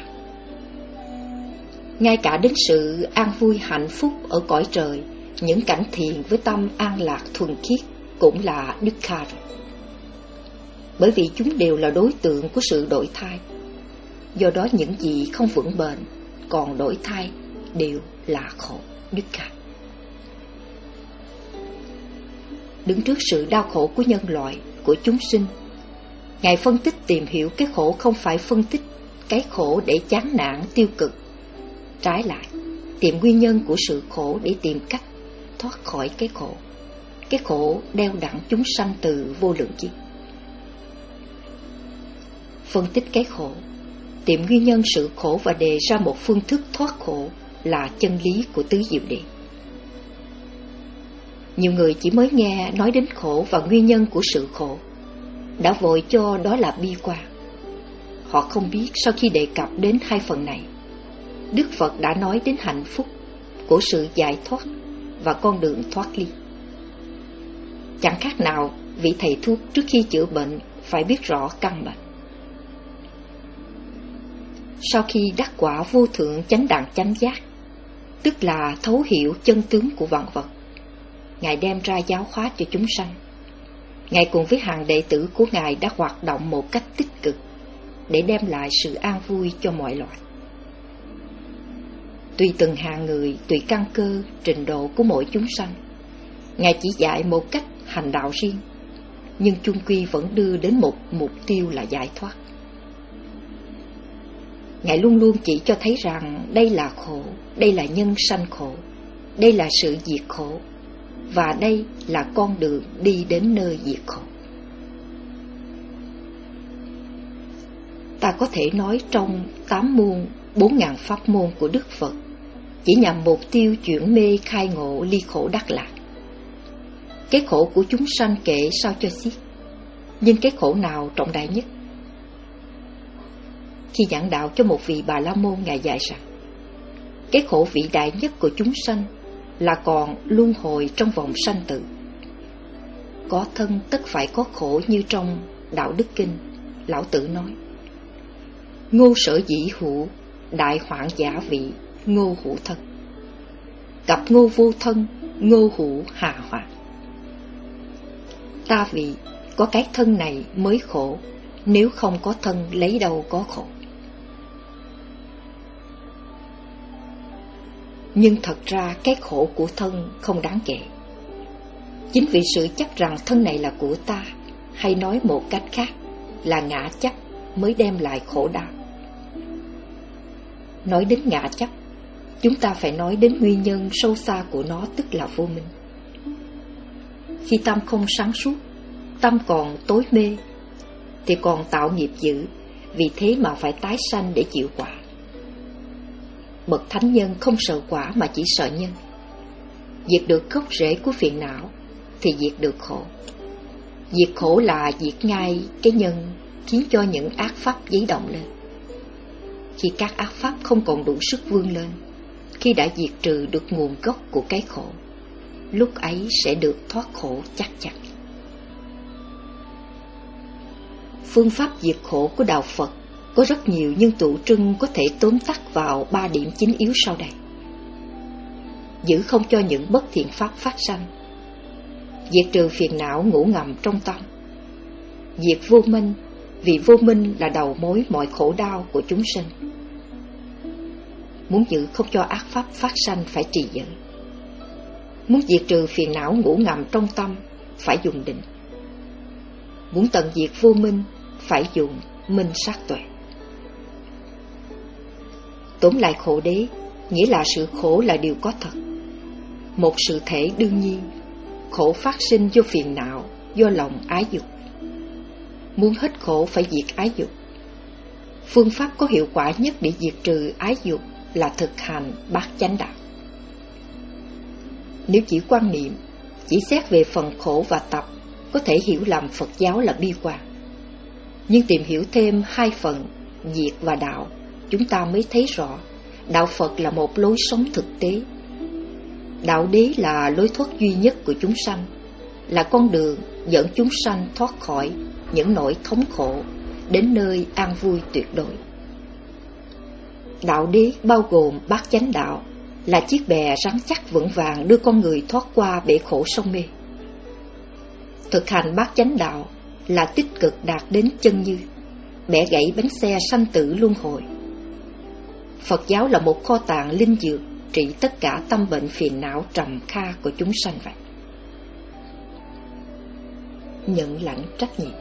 Ngay cả đến sự an vui hạnh phúc ở cõi trời, những cảnh thiền với tâm an lạc thuần khiết cũng là Dukkha rồi. Bởi vì chúng đều là đối tượng của sự đổi thay. Do đó những gì không vững bền, còn đổi thay đều là khổ, Dukkha. Đứng trước sự đau khổ của nhân loại, của chúng sinh, Ngài phân tích tìm hiểu cái khổ không phải phân tích cái khổ để chán nản tiêu cực. Trái lại, tìm nguyên nhân của sự khổ để tìm cách thoát khỏi cái khổ. Cái khổ đeo đẳng chúng sanh từ vô lượng kiếp. Phân tích cái khổ, tìm nguyên nhân sự khổ và đề ra một phương thức thoát khổ là chân lý của tứ diệu đế. Nhiều người chỉ mới nghe nói đến khổ và nguyên nhân của sự khổ đã vội cho đó là bi quan. Họ không biết sau khi đề cập đến hai phần này, Đức Phật đã nói đến hạnh phúc của sự giải thoát và con đường thoát ly. Chẳng khác nào vị thầy thuốc trước khi chữa bệnh phải biết rõ căn bệnh. Sau khi đắc quả vô thượng chánh đẳng chánh giác, tức là thấu hiểu chân tướng của vạn vật, Ngài đem ra giáo hóa cho chúng sanh. Ngài cùng với hàng đệ tử của Ngài đã hoạt động một cách tích cực để đem lại sự an vui cho mọi loài. Tùy từng hạng người, tùy căn cơ, trình độ của mỗi chúng sanh, Ngài chỉ dạy một cách hành đạo riêng, nhưng chung quy vẫn đưa đến một mục tiêu là giải thoát. Ngài luôn luôn chỉ cho thấy rằng đây là khổ, đây là nhân sanh khổ, đây là sự diệt khổ, và đây là con đường đi đến nơi diệt khổ. Ta có thể nói trong tám môn, bốn ngàn pháp môn của Đức Phật chỉ nhằm mục tiêu chuyển mê khai ngộ ly khổ đắc lạc. Cái khổ của chúng sanh kể sao cho xiết, nhưng cái khổ nào trọng đại nhất? Khi giảng đạo cho một vị Bà La Môn, Ngài dạy rằng cái khổ vĩ đại nhất của chúng sanh là còn luân hồi trong vòng sanh tử. Có thân tất phải có khổ, như trong Đạo Đức Kinh, Lão Tử nói: ngô sở dĩ hữu, đại hoạn giả vị, ngô hữu thân. Cặp ngô vô thân, ngô hữu hà hoạn. Ta vì có cái thân này mới khổ, nếu không có thân lấy đâu có khổ. Nhưng thật ra cái khổ của thân không đáng kể. Chính vì sự chấp rằng thân này là của ta, hay nói một cách khác là ngã chấp, mới đem lại khổ đau. Nói đến ngã chấp, chúng ta phải nói đến nguyên nhân sâu xa của nó, tức là vô minh. Khi tâm không sáng suốt, tâm còn tối mê, thì còn tạo nghiệp dữ, vì thế mà phải tái sanh để chịu quả. Bậc thánh nhân không sợ quả mà chỉ sợ nhân. Diệt được gốc rễ của phiền não thì diệt được khổ. Diệt khổ là diệt ngay cái nhân khiến cho những ác pháp dấy động lên. Khi các ác pháp không còn đủ sức vươn lên, khi đã diệt trừ được nguồn gốc của cái khổ, lúc ấy sẽ được thoát khổ chắc chắn. Phương pháp diệt khổ của Đạo Phật có rất nhiều, nhưng tụ trưng có thể tóm tắt vào ba điểm chính yếu sau đây. Giữ không cho những bất thiện pháp phát sanh, diệt trừ phiền não ngủ ngầm trong tâm, diệt vô minh, vì vô minh là đầu mối mọi khổ đau của chúng sinh. Muốn giữ không cho ác pháp phát sanh phải trì giới. Muốn diệt trừ phiền não ngủ ngầm trong tâm phải dùng định. Muốn tận diệt vô minh phải dùng minh sát tuệ. Tóm lại, khổ đế nghĩa là sự khổ là điều có thật, một sự thể đương nhiên. Khổ phát sinh do phiền não, do lòng ái dục. Muốn hết khổ phải diệt ái dục. Phương pháp có hiệu quả nhất để diệt trừ ái dục là thực hành bát chánh đạo. Nếu chỉ quan niệm, chỉ xét về phần khổ và tập, có thể hiểu lầm Phật giáo là bi quan. Nhưng tìm hiểu thêm hai phần diệt và đạo, chúng ta mới thấy rõ Đạo Phật là một lối sống thực tế. Đạo đế là lối thoát duy nhất của chúng sanh, là con đường dẫn chúng sanh thoát khỏi những nỗi thống khổ đến nơi an vui tuyệt đối. Đạo đế bao gồm bát chánh đạo, là chiếc bè rắn chắc vững vàng đưa con người thoát qua bể khổ sông mê. Thực hành bát chánh đạo là tích cực đạt đến chân như, bẻ gãy bánh xe sanh tử luân hồi. Phật giáo là một kho tàng linh dược trị tất cả tâm bệnh phiền não trầm kha của chúng sanh vậy. Nhận lãnh trách nhiệm.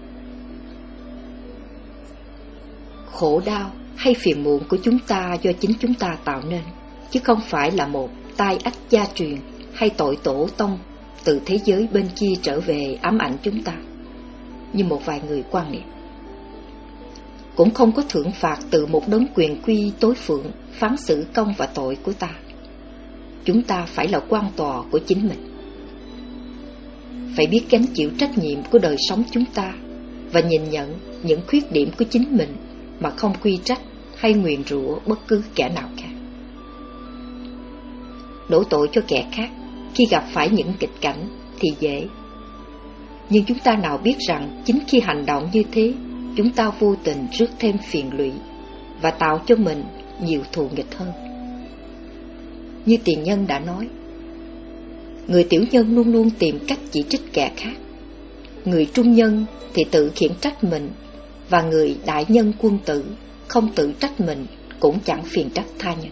Khổ đau hay phiền muộn của chúng ta do chính chúng ta tạo nên, chứ không phải là một tai ách gia truyền hay tội tổ tông từ thế giới bên kia trở về ám ảnh chúng ta, như một vài người quan niệm. Cũng không có thưởng phạt từ một đấng quyền quy tối phượng phán xử công và tội của ta. Chúng ta phải là quan tòa của chính mình. phải biết gánh chịu trách nhiệm của đời sống chúng ta và nhìn nhận những khuyết điểm của chính mình mà không quy trách hay nguyền rủa bất cứ kẻ nào khác. Đổ tội cho kẻ khác khi gặp phải những nghịch cảnh thì dễ, nhưng chúng ta nào biết rằng chính khi hành động như thế, chúng ta vô tình rước thêm phiền lụy và tạo cho mình nhiều thù nghịch hơn. Như tiền nhân đã nói, người tiểu nhân luôn luôn tìm cách chỉ trích kẻ khác, người trung nhân thì tự khiển trách mình, và người đại nhân quân tử không tự trách mình cũng chẳng phiền trách tha nhân.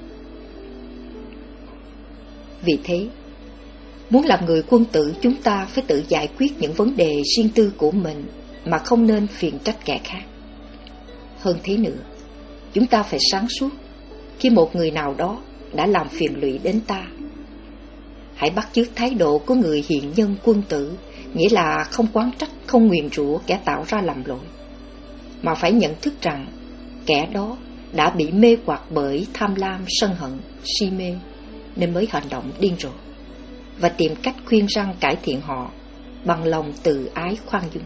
Vì thế, muốn làm người quân tử, chúng ta phải tự giải quyết những vấn đề riêng tư của mình mà không nên phiền trách kẻ khác. Hơn thế nữa, chúng ta phải sáng suốt khi một người nào đó đã làm phiền lụy đến ta. Hãy bắt chước thái độ của người hiền nhân quân tử, nghĩa là không oán trách, không nguyền rủa kẻ tạo ra lầm lỗi, mà phải nhận thức rằng kẻ đó đã bị mê hoặc bởi tham lam, sân hận, si mê nên mới hành động điên rồ, và tìm cách khuyên răn cải thiện họ bằng lòng từ ái khoan dung.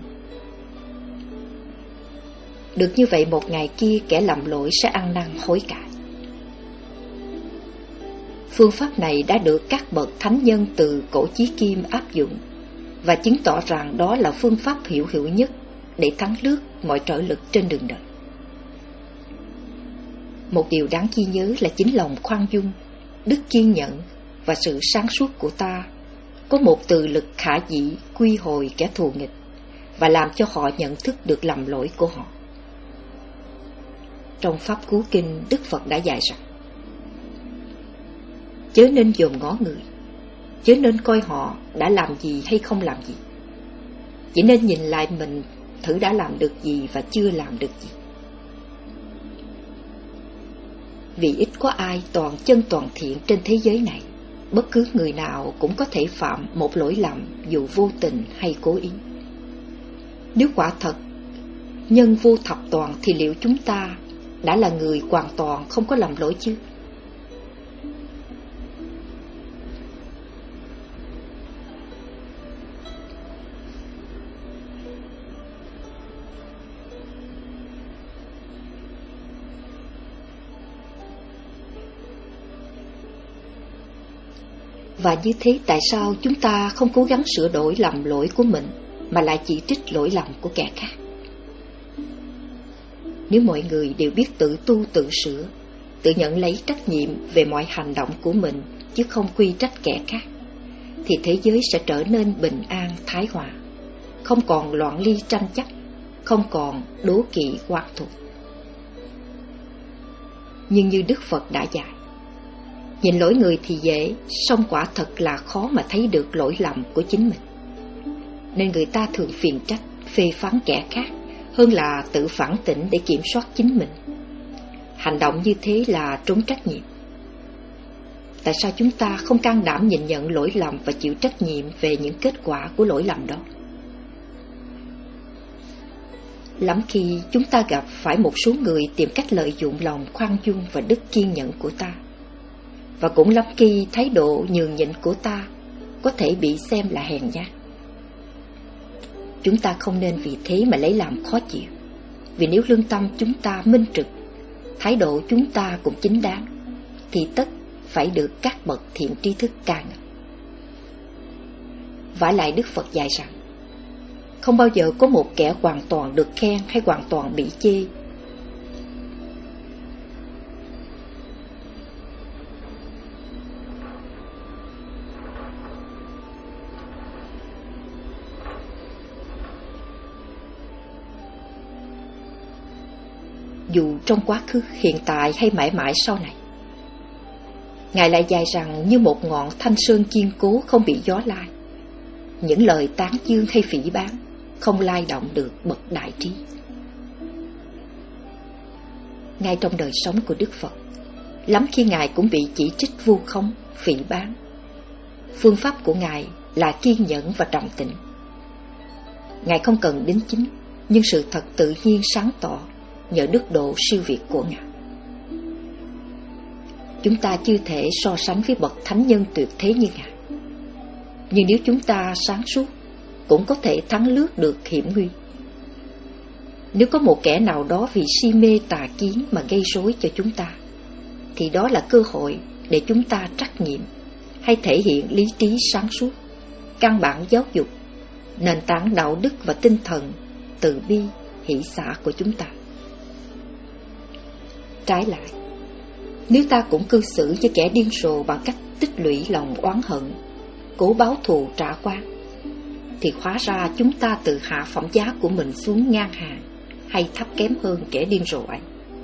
Được như vậy, một ngày kia kẻ lầm lỗi sẽ ăn năn hối cải. Phương pháp này đã được các bậc thánh nhân từ cổ chí kim áp dụng và chứng tỏ rằng đó là phương pháp hữu hiệu nhất để thắng lướt mọi trở lực trên đường đời. Một điều đáng ghi nhớ là chính lòng khoan dung, đức kiên nhẫn và sự sáng suốt của ta có một từ lực khả dĩ quy hồi kẻ thù nghịch và làm cho họ nhận thức được lầm lỗi của họ. Trong Pháp Cú Kinh, Đức Phật đã dạy rằng: chớ nên dòm ngó người, chớ nên coi họ đã làm gì hay không làm gì, chỉ nên nhìn lại mình thử đã làm được gì và chưa làm được gì. Vì ít có ai toàn chân toàn thiện trên thế giới này, bất cứ người nào cũng có thể phạm một lỗi lầm dù vô tình hay cố ý. Nếu quả thật nhân vô thập toàn thì liệu chúng ta đã là người hoàn toàn không có lầm lỗi chứ? Và như thế, tại sao chúng ta không cố gắng sửa đổi lầm lỗi của mình mà lại chỉ trích lỗi lầm của kẻ khác? Nếu mọi người đều biết tự tu tự sửa, tự nhận lấy trách nhiệm về mọi hành động của mình chứ không quy trách kẻ khác, thì thế giới sẽ trở nên bình an thái hòa, không còn loạn ly tranh chấp, không còn đố kỵ oán thù. Nhưng như Đức Phật đã dạy, nhìn lỗi người thì dễ, song quả thật là khó mà thấy được lỗi lầm của chính mình. Nên người ta thường phiền trách, phê phán kẻ khác hơn là tự phản tỉnh để kiểm soát chính mình. Hành động như thế là trốn trách nhiệm. Tại sao chúng ta không can đảm nhìn nhận lỗi lầm và chịu trách nhiệm về những kết quả của lỗi lầm đó? Lắm khi chúng ta gặp phải một số người tìm cách lợi dụng lòng khoan dung và đức kiên nhẫn của ta, và cũng lắm khi thái độ nhường nhịn của ta có thể bị xem là hèn nhát. Chúng ta không nên vì thế mà lấy làm khó chịu, vì nếu lương tâm chúng ta minh trực, thái độ chúng ta cũng chính đáng, thì tất phải được các bậc thiện tri thức ca ngợi. Vả lại Đức Phật dạy rằng, không bao giờ có một kẻ hoàn toàn được khen hay hoàn toàn bị chê. Dù trong quá khứ, hiện tại hay mãi mãi sau này. Ngài lại dạy rằng như một ngọn thanh sơn kiên cố không bị gió lai, những lời tán dương hay phỉ báng không lay động được bậc đại trí. Ngay trong đời sống của Đức Phật, lắm khi Ngài cũng bị chỉ trích vu khống, phỉ báng. Phương pháp của Ngài là kiên nhẫn và trầm tĩnh. Ngài không cần đính chính, nhưng sự thật tự nhiên sáng tỏ nhờ đức độ siêu việt của Ngài. Chúng ta chưa thể so sánh với bậc thánh nhân tuyệt thế như Ngài, nhưng nếu chúng ta sáng suốt cũng có thể thắng lướt được hiểm nguy. Nếu có một kẻ nào đó vì si mê tà kiến mà gây rối cho chúng ta, thì đó là cơ hội để chúng ta trắc nghiệm hay thể hiện lý trí sáng suốt, căn bản giáo dục, nền tảng đạo đức và tinh thần từ bi, hỷ xả của chúng ta. Trái lại, nếu ta cũng cư xử với kẻ điên rồ bằng cách tích lũy lòng oán hận, cố báo thù trả oán, thì hóa ra chúng ta tự hạ phẩm giá của mình xuống ngang hàng hay thấp kém hơn kẻ điên rồ ấy.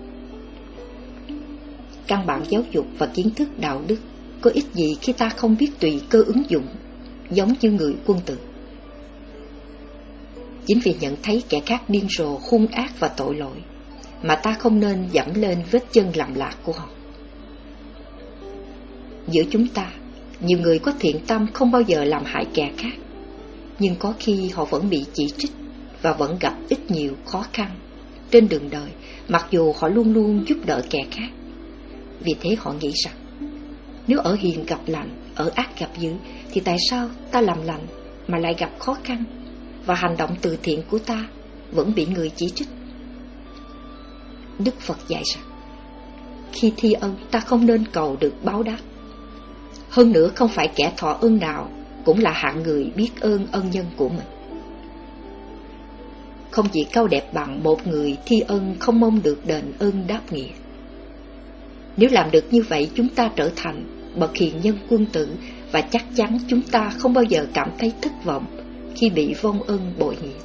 Căn bản giáo dục và kiến thức đạo đức có ích gì khi ta không biết tùy cơ ứng dụng, giống như người quân tử. Chính vì nhận thấy kẻ khác điên rồ, hung ác và tội lỗi, mà ta không nên dẫm lên vết chân lầm lạc của họ. Giữa chúng ta, nhiều người có thiện tâm không bao giờ làm hại kẻ khác, nhưng có khi họ vẫn bị chỉ trích và vẫn gặp ít nhiều khó khăn trên đường đời, mặc dù họ luôn luôn giúp đỡ kẻ khác. Vì thế họ nghĩ rằng, nếu ở hiền gặp lành, ở ác gặp dữ, thì tại sao ta làm lành mà lại gặp khó khăn, và hành động từ thiện của ta vẫn bị người chỉ trích? Đức Phật dạy rằng, khi thi ân ta không nên cầu được báo đáp. Hơn nữa, không phải kẻ thọ ơn nào cũng là hạng người biết ơn ân nhân của mình. Không gì cao đẹp bằng một người thi ân không mong được đền ơn đáp nghĩa. Nếu làm được như vậy, chúng ta trở thành bậc hiền nhân quân tử, và chắc chắn chúng ta không bao giờ cảm thấy thất vọng khi bị vong ân bội nghĩa.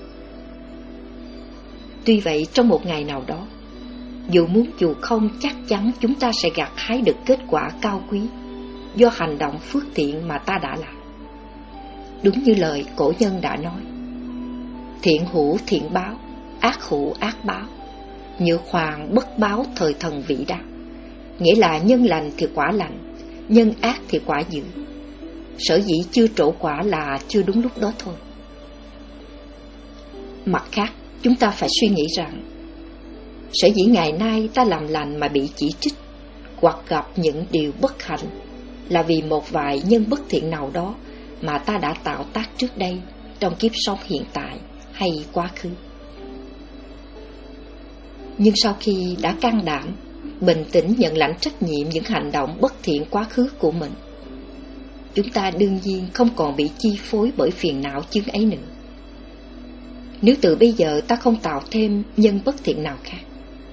Tuy vậy, trong một ngày nào đó, dù muốn dù không, chắc chắn chúng ta sẽ gặt hái được kết quả cao quý do hành động phước thiện mà ta đã làm. Đúng như lời cổ nhân đã nói, thiện hữu thiện báo, ác hữu ác báo, nhược hoàng bất báo thời thần vĩ đại. Nghĩa là nhân lành thì quả lành, nhân ác thì quả dữ. Sở dĩ chưa trổ quả là chưa đúng lúc đó thôi. Mặt khác, chúng ta phải suy nghĩ rằng, sở dĩ ngày nay ta làm lành mà bị chỉ trích hoặc gặp những điều bất hạnh là vì một vài nhân bất thiện nào đó mà ta đã tạo tác trước đây trong kiếp sống hiện tại hay quá khứ. Nhưng sau khi đã can đảm, bình tĩnh nhận lãnh trách nhiệm những hành động bất thiện quá khứ của mình, chúng ta đương nhiên không còn bị chi phối bởi phiền não chướng ấy nữa. Nếu từ bây giờ ta không tạo thêm nhân bất thiện nào khác,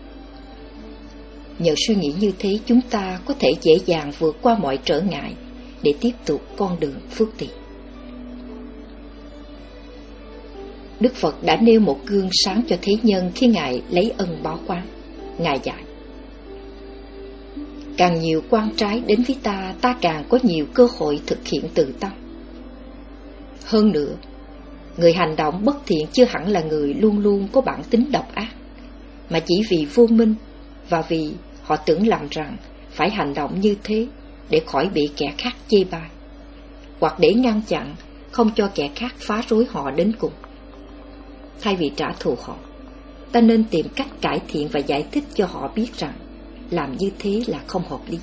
nhờ suy nghĩ như thế, chúng ta có thể dễ dàng vượt qua mọi trở ngại để tiếp tục con đường phước thiện. Đức Phật đã nêu một gương sáng cho thế nhân khi Ngài lấy ân báo oán. Ngài dạy, càng nhiều quan trái đến với ta, ta càng có nhiều cơ hội thực hiện từ tâm. Hơn nữa, người hành động bất thiện chưa hẳn là người luôn luôn có bản tính độc ác, mà chỉ vì vô minh và vì họ tưởng lầm rằng phải hành động như thế để khỏi bị kẻ khác chê bai, hoặc để ngăn chặn không cho kẻ khác phá rối họ đến cùng. Thay vì trả thù họ, ta nên tìm cách cải thiện và giải thích cho họ biết rằng làm như thế là không hợp lý.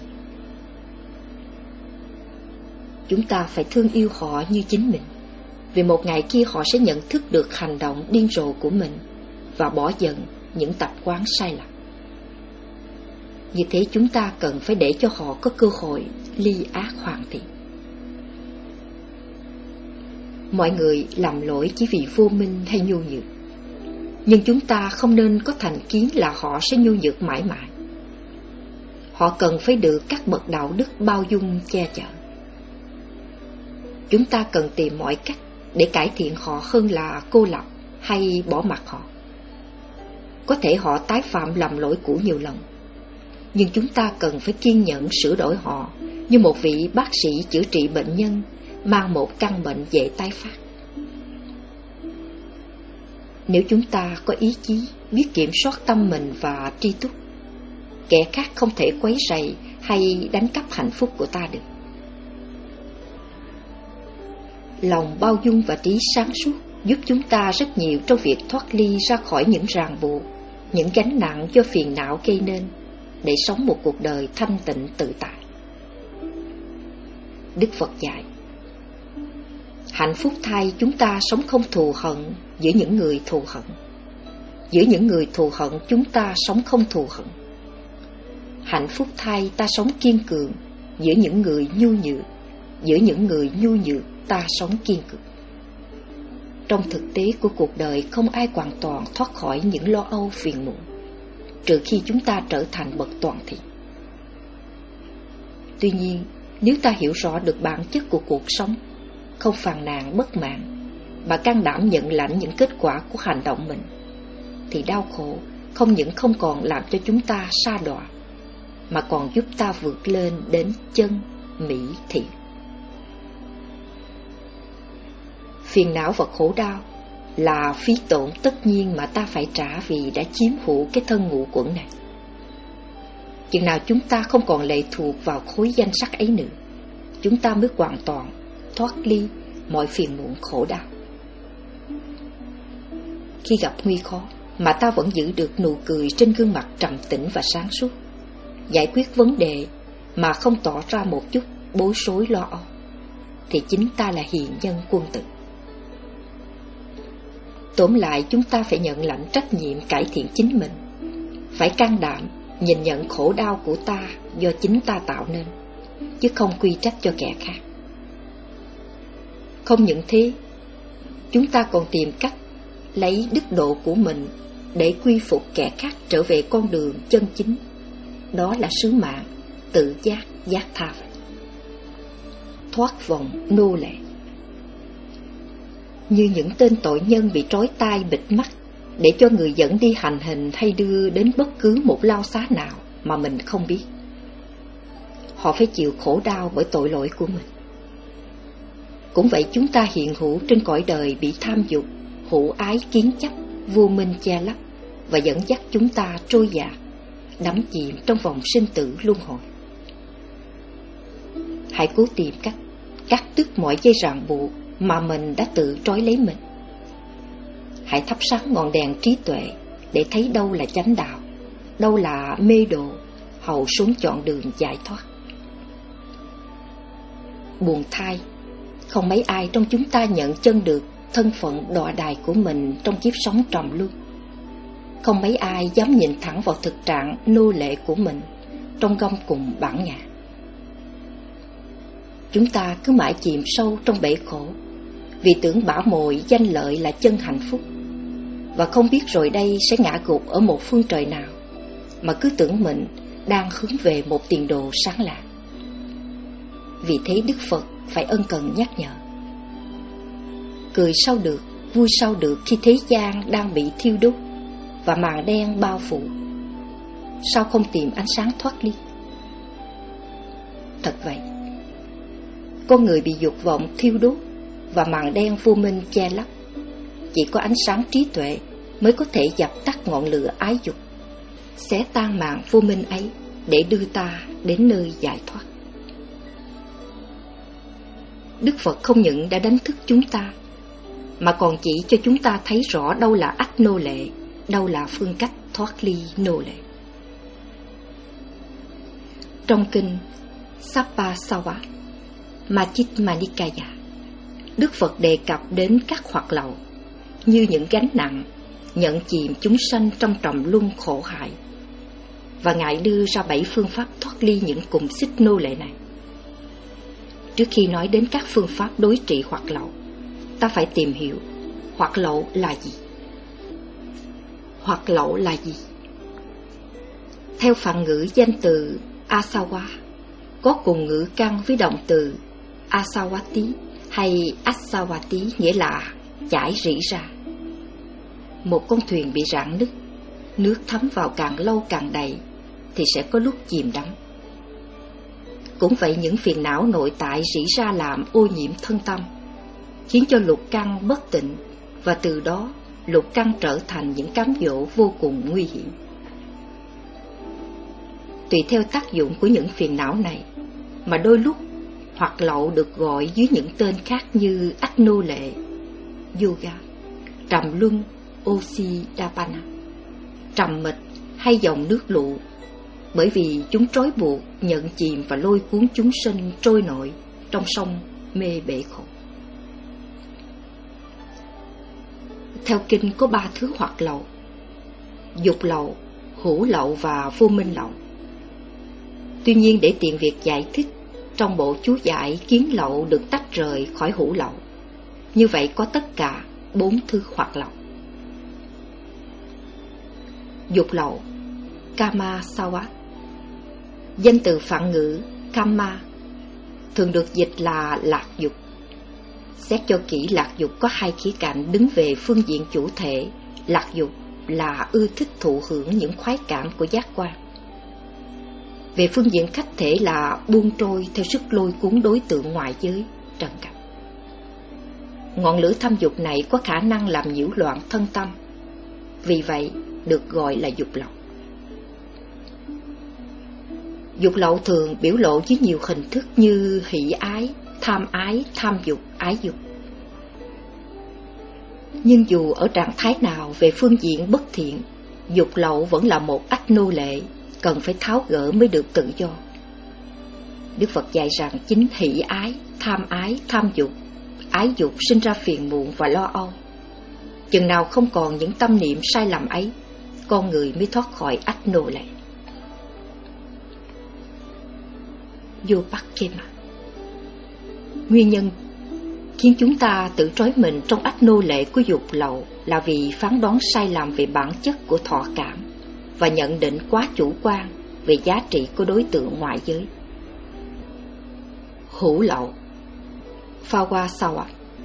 Chúng ta phải thương yêu họ như chính mình, vì một ngày kia họ sẽ nhận thức được hành động điên rồ của mình và bỏ dần những tập quán sai lầm. Như thế chúng ta cần phải để cho họ có cơ hội ly ác hoàn thiện. Mọi người làm lỗi chỉ vì vô minh hay nhu nhược, nhưng chúng ta không nên có thành kiến là họ sẽ nhu nhược mãi mãi. Họ cần phải được các bậc đạo đức bao dung che chở. Chúng ta cần tìm mọi cách để cải thiện họ hơn là cô lập hay bỏ mặc họ. Có thể họ tái phạm lầm lỗi cũ nhiều lần, nhưng chúng ta cần phải kiên nhẫn sửa đổi họ như một vị bác sĩ chữa trị bệnh nhân mang một căn bệnh dễ tái phát. Nếu chúng ta có ý chí, biết kiểm soát tâm mình và tri túc, kẻ khác không thể quấy rầy hay đánh cắp hạnh phúc của ta được. Lòng bao dung và trí sáng suốt giúp chúng ta rất nhiều trong việc thoát ly ra khỏi những ràng buộc, những gánh nặng do phiền não gây nên, để sống một cuộc đời thanh tịnh tự tại. Đức Phật dạy, Hạnh phúc thay chúng ta sống không thù hận giữa những người thù hận. Giữa những người thù hận chúng ta sống không thù hận. Hạnh phúc thay ta sống kiên cường giữa những người nhu nhược. Giữa những người nhu nhược ta sống kiên cường. Trong thực tế của cuộc đời, không ai hoàn toàn thoát khỏi những lo âu phiền muộn, trừ khi chúng ta trở thành bậc toàn thiện. Tuy nhiên, nếu ta hiểu rõ được bản chất của cuộc sống, không phàn nàn bất mãn, mà can đảm nhận lãnh những kết quả của hành động mình, thì đau khổ không những không còn làm cho chúng ta sa đọa, mà còn giúp ta vượt lên đến chân mỹ thiện. Phiền não và khổ đau là phí tổn tất nhiên mà ta phải trả vì đã chiếm hữu cái thân ngũ quẩn này. Chừng nào chúng ta không còn lệ thuộc vào khối danh sắc ấy nữa, chúng ta mới hoàn toàn thoát ly mọi phiền muộn khổ đau. Khi gặp nguy khó mà ta vẫn giữ được nụ cười trên gương mặt trầm tĩnh và sáng suốt, giải quyết vấn đề mà không tỏ ra một chút bối rối lo âu, thì chính ta là hiền nhân quân tử. Tóm lại, chúng ta phải nhận lãnh trách nhiệm cải thiện chính mình, phải can đảm nhìn nhận khổ đau của ta do chính ta tạo nên, chứ không quy trách cho kẻ khác. Không những thế, chúng ta còn tìm cách lấy đức độ của mình để quy phục kẻ khác trở về con đường chân chính. Đó là sứ mạng tự giác giác tha, thoát vòng nô lệ. Như những tên tội nhân bị trói tai bịt mắt để cho người dẫn đi hành hình hay đưa đến bất cứ một lao xá nào mà mình không biết. Họ phải chịu khổ đau bởi tội lỗi của mình. Cũng vậy, chúng ta hiện hữu trên cõi đời bị tham dục, hữu ái kiến chấp, vô minh che lấp và dẫn dắt chúng ta trôi dạt, đắm chìm trong vòng sinh tử luân hồi. Hãy cố tìm cách cắt đứt mọi dây ràng buộc mà mình đã tự trói lấy mình. Hãy thắp sáng ngọn đèn trí tuệ để thấy đâu là chánh đạo, đâu là mê độ, hầu xuống chọn đường giải thoát. Buồn thay, không mấy ai trong chúng ta nhận chân được thân phận đọa đài của mình trong kiếp sống trầm luân. Không mấy ai dám nhìn thẳng vào thực trạng nô lệ của mình trong gông cùng bản ngã. Chúng ta cứ mãi chìm sâu trong bể khổ, vì tưởng bảo mồi danh lợi là chân hạnh phúc, và không biết rồi đây sẽ ngã gục ở một phương trời nào, mà cứ tưởng mình đang hướng về một tiền đồ sáng lạng. Vì thế Đức Phật phải ân cần nhắc nhở: cười sao được, vui sao được khi thế gian đang bị thiêu đốt và màn đen bao phủ. Sao không tìm ánh sáng thoát ly? Thật vậy, con người bị dục vọng thiêu đốt và màn đen vô minh che lấp. Chỉ có ánh sáng trí tuệ mới có thể dập tắt ngọn lửa ái dục, xé tan màn vô minh ấy để đưa ta đến nơi giải thoát. Đức Phật không những đã đánh thức chúng ta, mà còn chỉ cho chúng ta thấy rõ đâu là ách nô lệ, đâu là phương cách thoát ly nô lệ. Trong kinh Sappasavat Majjhima Nikaya, Đức Phật đề cập đến các hoạt lậu như những gánh nặng nhận chìm chúng sanh trong trầm luân khổ hại, và Ngài đưa ra bảy phương pháp thoát ly những cụm xích nô lệ này. Trước khi nói đến các phương pháp đối trị hoạt lậu, ta phải tìm hiểu hoạt lậu là gì. Hoạt lậu là gì? Theo phạn ngữ, danh từ asawa có cùng ngữ căn với động từ asawati hay asawati, nghĩa là chảy rỉ ra. Một con thuyền bị rạn nứt, nước thấm vào càng lâu càng đầy thì sẽ có lúc chìm đắm. Cũng vậy, những phiền não nội tại rỉ ra làm ô nhiễm thân tâm, khiến cho lục căn bất tịnh, và từ đó lục căn trở thành những cám dỗ vô cùng nguy hiểm. Tùy theo tác dụng của những phiền não này mà đôi lúc hoạt lậu được gọi dưới những tên khác như ách nô lệ, yoga, trầm luân, osidapana, trầm mịch hay dòng nước lũ, bởi vì chúng trói buộc, nhận chìm và lôi cuốn chúng sinh trôi nổi trong sông mê bể khổ. theo kinh có ba thứ hoặc lậu: dục lậu, hữu lậu và vô minh lậu. Tuy nhiên, để tiện việc giải thích, trong bộ chú giải kiến lậu được tách rời khỏi hữu lậu. Như vậy có tất cả bốn thứ hoặc lậu. Dục lậu, kama sawa. Danh từ phạn ngữ kama thường được dịch là lạc dục. Xét cho kỹ, lạc dục có hai khía cạnh đứng về phương diện chủ thể. Lạc dục là ưa thích thụ hưởng những khoái cảm của giác quan. Về phương diện khách thể là buông trôi theo sức lôi cuốn đối tượng ngoại giới, trần cảnh. Ngọn lửa tham dục này có khả năng làm nhiễu loạn thân tâm, vì vậy được gọi là dục lậu. Dục lậu thường biểu lộ dưới nhiều hình thức như hỷ ái, tham ái, tham dục, ái dục. Nhưng dù ở trạng thái nào về phương diện bất thiện, dục lậu vẫn là một ách nô lệ, cần phải tháo gỡ mới được tự do. Đức Phật dạy rằng chính hỷ ái, tham ái, tham dục, ái dục sinh ra phiền muộn và lo âu. Chừng nào không còn những tâm niệm sai lầm ấy, con người mới thoát khỏi ách nô lệ. Yopakema. Nguyên nhân khiến chúng ta tự trói mình trong ách nô lệ của dục lậu là vì phán đoán sai lầm về bản chất của thọ cảm và nhận định quá chủ quan về giá trị của đối tượng ngoại giới. Hữu lậu, Fawasawa.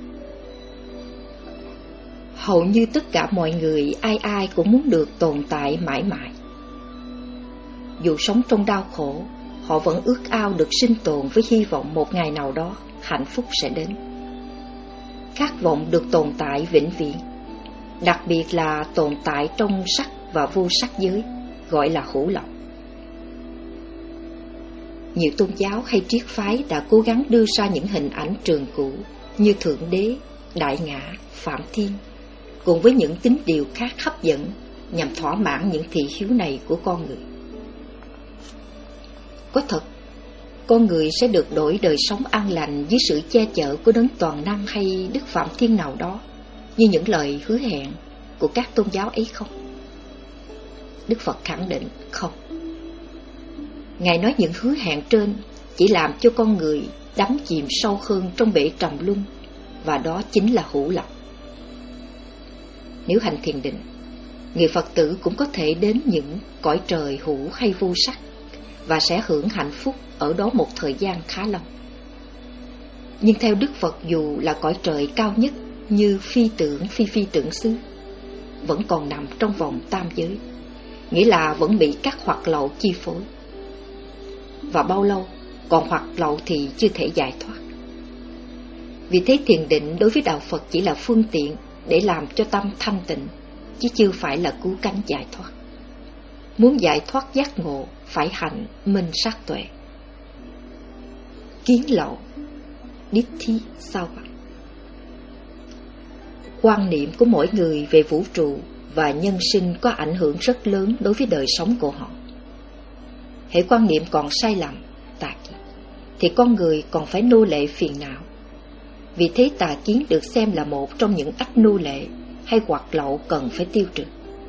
Hầu như tất cả mọi người, ai ai cũng muốn được tồn tại mãi mãi. Dù sống trong đau khổ, họ vẫn ước ao được sinh tồn với hy vọng một ngày nào đó hạnh phúc sẽ đến. Khát vọng được tồn tại vĩnh viễn, đặc biệt là tồn tại trong sắc và vô sắc giới, gọi là hữu lậu. Nhiều tôn giáo hay triết phái đã cố gắng đưa ra những hình ảnh trường cũ như Thượng Đế, Đại Ngã, Phạm Thiên, cùng với những tín điều khác hấp dẫn nhằm thỏa mãn những thị hiếu này của con người. Có thật, con người sẽ được đổi đời sống an lành dưới sự che chở của đấng toàn năng hay Đức Phạm Thiên nào đó, như những lời hứa hẹn của các tôn giáo ấy không? Đức Phật khẳng định không. Ngài nói những hứa hẹn trên chỉ làm cho con người đắm chìm sâu hơn trong bể trầm luân, và đó chính là hữu lậu. Nếu hành thiền định, người Phật tử cũng có thể đến những cõi trời hữu hay vô sắc và sẽ hưởng hạnh phúc ở đó một thời gian khá lâu. Nhưng theo Đức Phật, dù là cõi trời cao nhất như phi tưởng, phi phi tưởng xứ, vẫn còn nằm trong vòng tam giới, nghĩa là vẫn bị các hoặc lậu chi phối. Và bao lâu còn hoặc lậu thì chưa thể giải thoát. Vì thế thiền định đối với đạo Phật chỉ là phương tiện để làm cho tâm thanh tịnh, chứ chưa phải là cứu cánh giải thoát. Muốn giải thoát giác ngộ phải hành minh sát tuệ. Kiến lậu, Ditti sao vậy? Quan niệm của mỗi người về vũ trụ và nhân sinh có ảnh hưởng rất lớn đối với đời sống của họ. Hễ quan niệm còn sai lầm, tà kiến, thì con người còn phải nô lệ phiền não. Vì thế tà kiến được xem là một trong những ách nô lệ hay hoặc lậu cần phải tiêu trừ.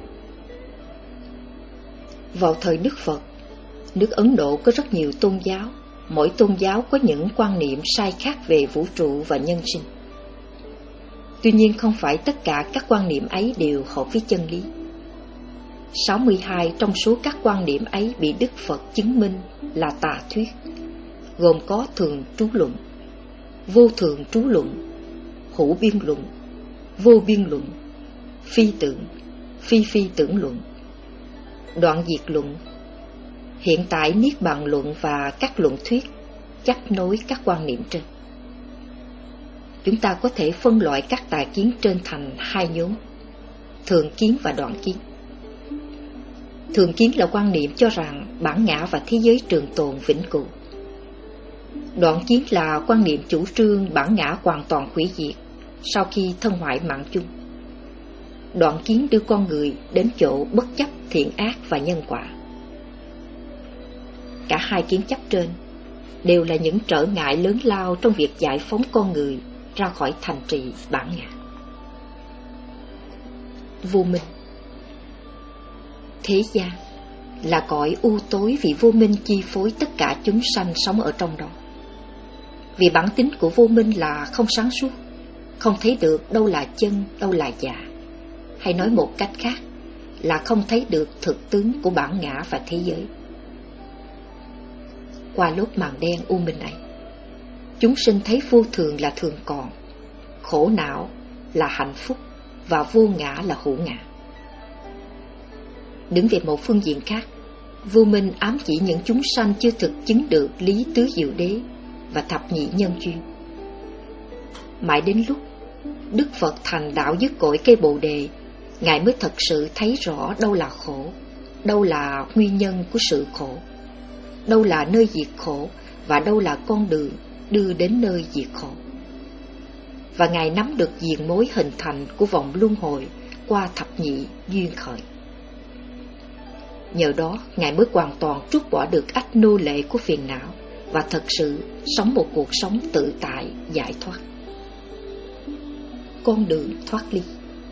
Vào thời Đức Phật, nước Ấn Độ có rất nhiều tôn giáo, mỗi tôn giáo có những quan niệm sai khác về vũ trụ và nhân sinh. Tuy nhiên không phải tất cả các quan niệm ấy đều hợp với chân lý. sáu mươi hai trong số các quan niệm ấy bị Đức Phật chứng minh là tà thuyết, gồm có thường trú luận, vô thường trú luận, hữu biên luận, vô biên luận, phi tưởng, phi phi tưởng luận, đoạn diệt luận, hiện tại niết bàn luận và các luận thuyết chấp nối các quan niệm trên. Chúng ta có thể phân loại các tà kiến trên thành hai nhóm: thường kiến và đoạn kiến. Thường kiến là quan niệm cho rằng bản ngã và thế giới trường tồn vĩnh cửu. Đoạn kiến là quan niệm chủ trương bản ngã hoàn toàn hủy diệt sau khi thân hoại mạng chung. Đoạn kiến đưa con người đến chỗ bất chấp thiện ác và nhân quả. Cả hai kiến chấp trên đều là những trở ngại lớn lao trong việc giải phóng con người ra khỏi thành trì bản ngã. vô minh. Thế gian là cõi u tối vì vô minh chi phối tất cả chúng sanh sống ở trong đó. Vì bản tính của vô minh là không sáng suốt, không thấy được đâu là chân, đâu là giả. Hay nói một cách khác là không thấy được thực tướng của bản ngã và thế giới. Qua lớp màn đen u minh này, chúng sinh thấy vô thường là thường còn, khổ não là hạnh phúc và vô ngã là hữu ngã. Đứng về một phương diện khác, vô minh ám chỉ những chúng sanh chưa thực chứng được lý tứ diệu đế và thập nhị nhân duyên. Mãi đến lúc Đức Phật thành đạo dứt cội cây Bồ Đề, Ngài mới thật sự thấy rõ đâu là khổ, đâu là nguyên nhân của sự khổ, đâu là nơi diệt khổ và đâu là con đường đưa đến nơi diệt khổ. Và Ngài nắm được diền mối hình thành của vòng luân hồi qua thập nhị duyên khởi. Nhờ đó Ngài mới hoàn toàn trút bỏ được ách nô lệ của phiền não và thật sự sống một cuộc sống tự tại, giải thoát. Con đường thoát ly.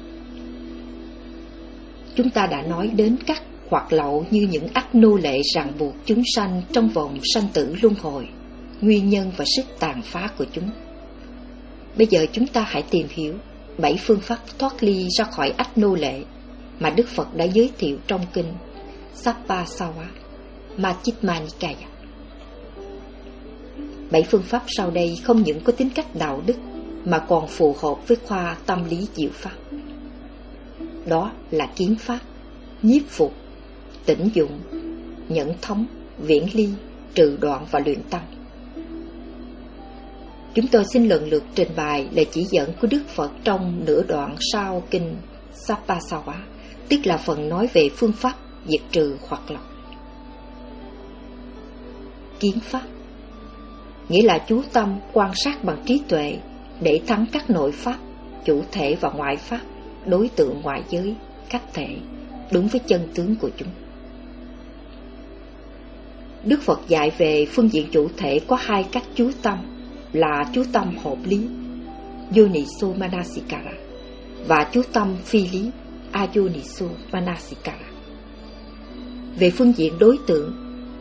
Chúng ta đã nói đến các hoạt lậu như những ách nô lệ ràng buộc chúng sanh trong vòng sanh tử luân hồi, nguyên nhân và sức tàn phá của chúng. Bây giờ chúng ta hãy tìm hiểu bảy phương pháp thoát ly ra khỏi ách nô lệ mà Đức Phật đã giới thiệu trong kinh Sappasawa Majjhima Nikaya. Bảy phương pháp sau đây không những có tính cách đạo đức mà còn phù hợp với khoa tâm lý diệu pháp. Đó là kiến pháp, nhiếp phục, tĩnh dụng, nhẫn thống, viễn ly, trừ đoạn và luyện tâm. Chúng tôi xin lần lượt trình bày lời chỉ dẫn của Đức Phật trong nửa đoạn sau kinh Sappasawa, tức là phần nói về phương pháp diệt trừ hoặc lọc. Kiến pháp nghĩa là chú tâm quan sát bằng trí tuệ để thắng các nội pháp, chủ thể và ngoại pháp, đối tượng ngoại giới, cách thể, đúng với chân tướng của chúng. Đức Phật dạy về phương diện chủ thể có hai cách chú tâm là chú tâm hợp lý, Yoniso Manasikara, và chú tâm phi lý, Ayoniso Manasikara. Về phương diện đối tượng,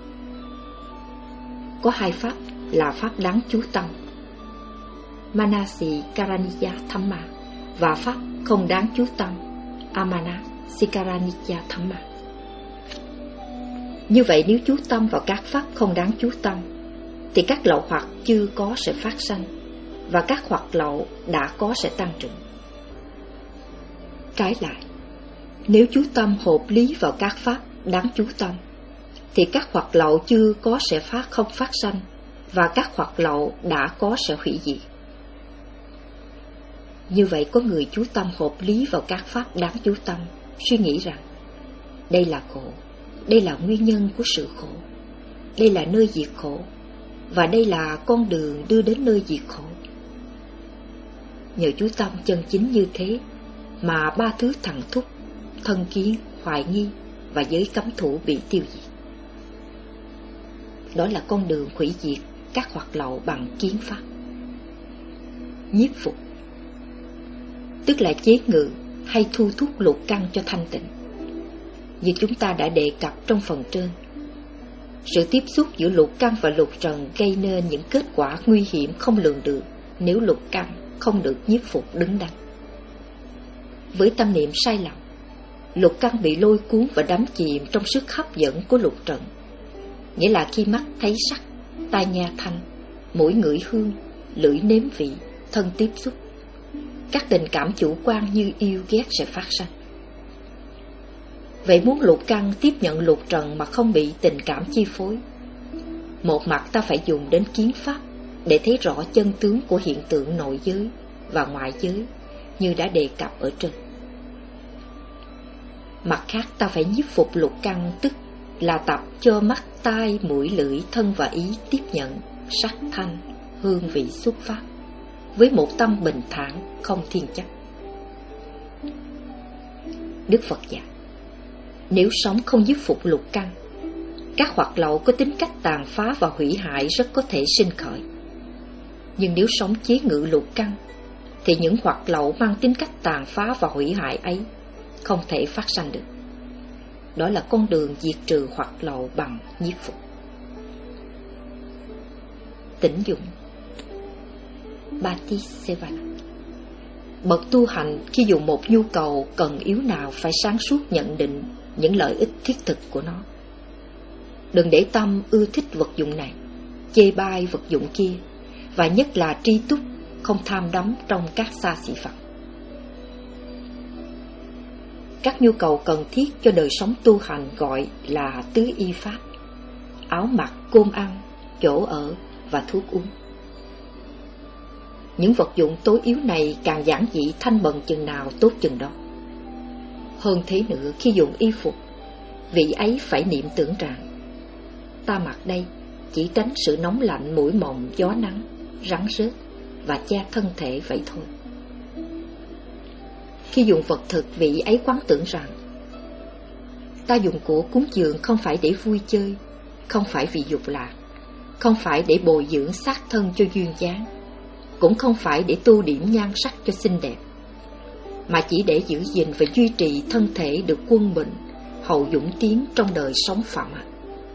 có hai pháp là pháp đáng chú tâm, Manasikaraniya Thamma, và pháp không đáng chú tâm, Amanasikaraniya Thamma. Như vậy nếu chú tâm vào các pháp không đáng chú tâm thì các lậu hoặc chưa có sẽ phát sanh và các hoặc lậu đã có sẽ tăng trưởng. Trái lại, nếu chú tâm hợp lý vào các pháp đáng chú tâm thì các hoặc lậu chưa có sẽ phát không phát sanh và các hoặc lậu đã có sẽ hủy diệt. Như vậy có người chú tâm hợp lý vào các pháp đáng chú tâm, suy nghĩ rằng đây là khổ, đây là nguyên nhân của sự khổ, đây là nơi diệt khổ, và đây là con đường đưa đến nơi diệt khổ. Nhờ chú tâm chân chính như thế mà ba thứ thẳng thúc, thân kiến, hoài nghi và giới cấm thủ bị tiêu diệt. Đó là con đường hủy diệt các hoạt lậu bằng kiến pháp. Nhiếp phục tức là chế ngự hay thu thúc lục căn cho thanh tịnh. Như chúng ta đã đề cập trong phần trên, sự tiếp xúc giữa lục căn và lục trần gây nên những kết quả nguy hiểm không lường được nếu lục căn không được nhiếp phục đứng đắn. Với tâm niệm sai lầm, lục căn bị lôi cuốn và đắm chìm trong sức hấp dẫn của lục trần, nghĩa là khi mắt thấy sắc, tai nghe thanh, mũi ngửi hương, lưỡi nếm vị, thân tiếp xúc, các tình cảm chủ quan như yêu ghét sẽ phát sanh. Vậy muốn lục căn tiếp nhận lục trần mà không bị tình cảm chi phối, một mặt ta phải dùng đến kiến pháp để thấy rõ chân tướng của hiện tượng nội giới và ngoại giới như đã đề cập ở trên. Mặt khác ta phải nhiếp phục lục căn, tức là tập cho mắt, tai, mũi, lưỡi, thân và ý tiếp nhận sắc, thanh, hương vị xuất phát với một tâm bình thản, không thiên chấp. Đức Phật dạy, nếu sống không nhiếp phục lục căn, các hoạt lậu có tính cách tàn phá và hủy hại rất có thể sinh khởi. Nhưng nếu sống chế ngự lục căn, thì những hoạt lậu mang tính cách tàn phá và hủy hại ấy không thể phát sanh được. Đó là con đường diệt trừ hoặc lậu bằng nhiếp phục. Tỉnh dụng Batisevana. Bậc tu hành khi dùng một nhu cầu cần yếu nào phải sáng suốt nhận định những lợi ích thiết thực của nó. Đừng để tâm ưa thích vật dụng này, chê bai vật dụng kia, và nhất là tri túc, không tham đắm trong các xa xỉ phẩm. Các nhu cầu cần thiết cho đời sống tu hành gọi là tứ y pháp: áo mặc, cơm ăn, chỗ ở và thuốc uống. Những vật dụng tối yếu này càng giản dị thanh bần chừng nào tốt chừng đó. Hơn thế nữa, khi dùng y phục, vị ấy phải niệm tưởng rằng ta mặc đây chỉ tránh sự nóng lạnh, mũi mồng, gió nắng, rắn rết và che thân thể vậy thôi. Khi dùng vật thực, vị ấy quán tưởng rằng ta dùng của cúng dường không phải để vui chơi, không phải vì dục lạc, không phải để bồi dưỡng xác thân cho duyên dáng, cũng không phải để tô điểm nhan sắc cho xinh đẹp, mà chỉ để giữ gìn và duy trì thân thể được quân bình, hậu dũng tiến trong đời sống phạm hạnh.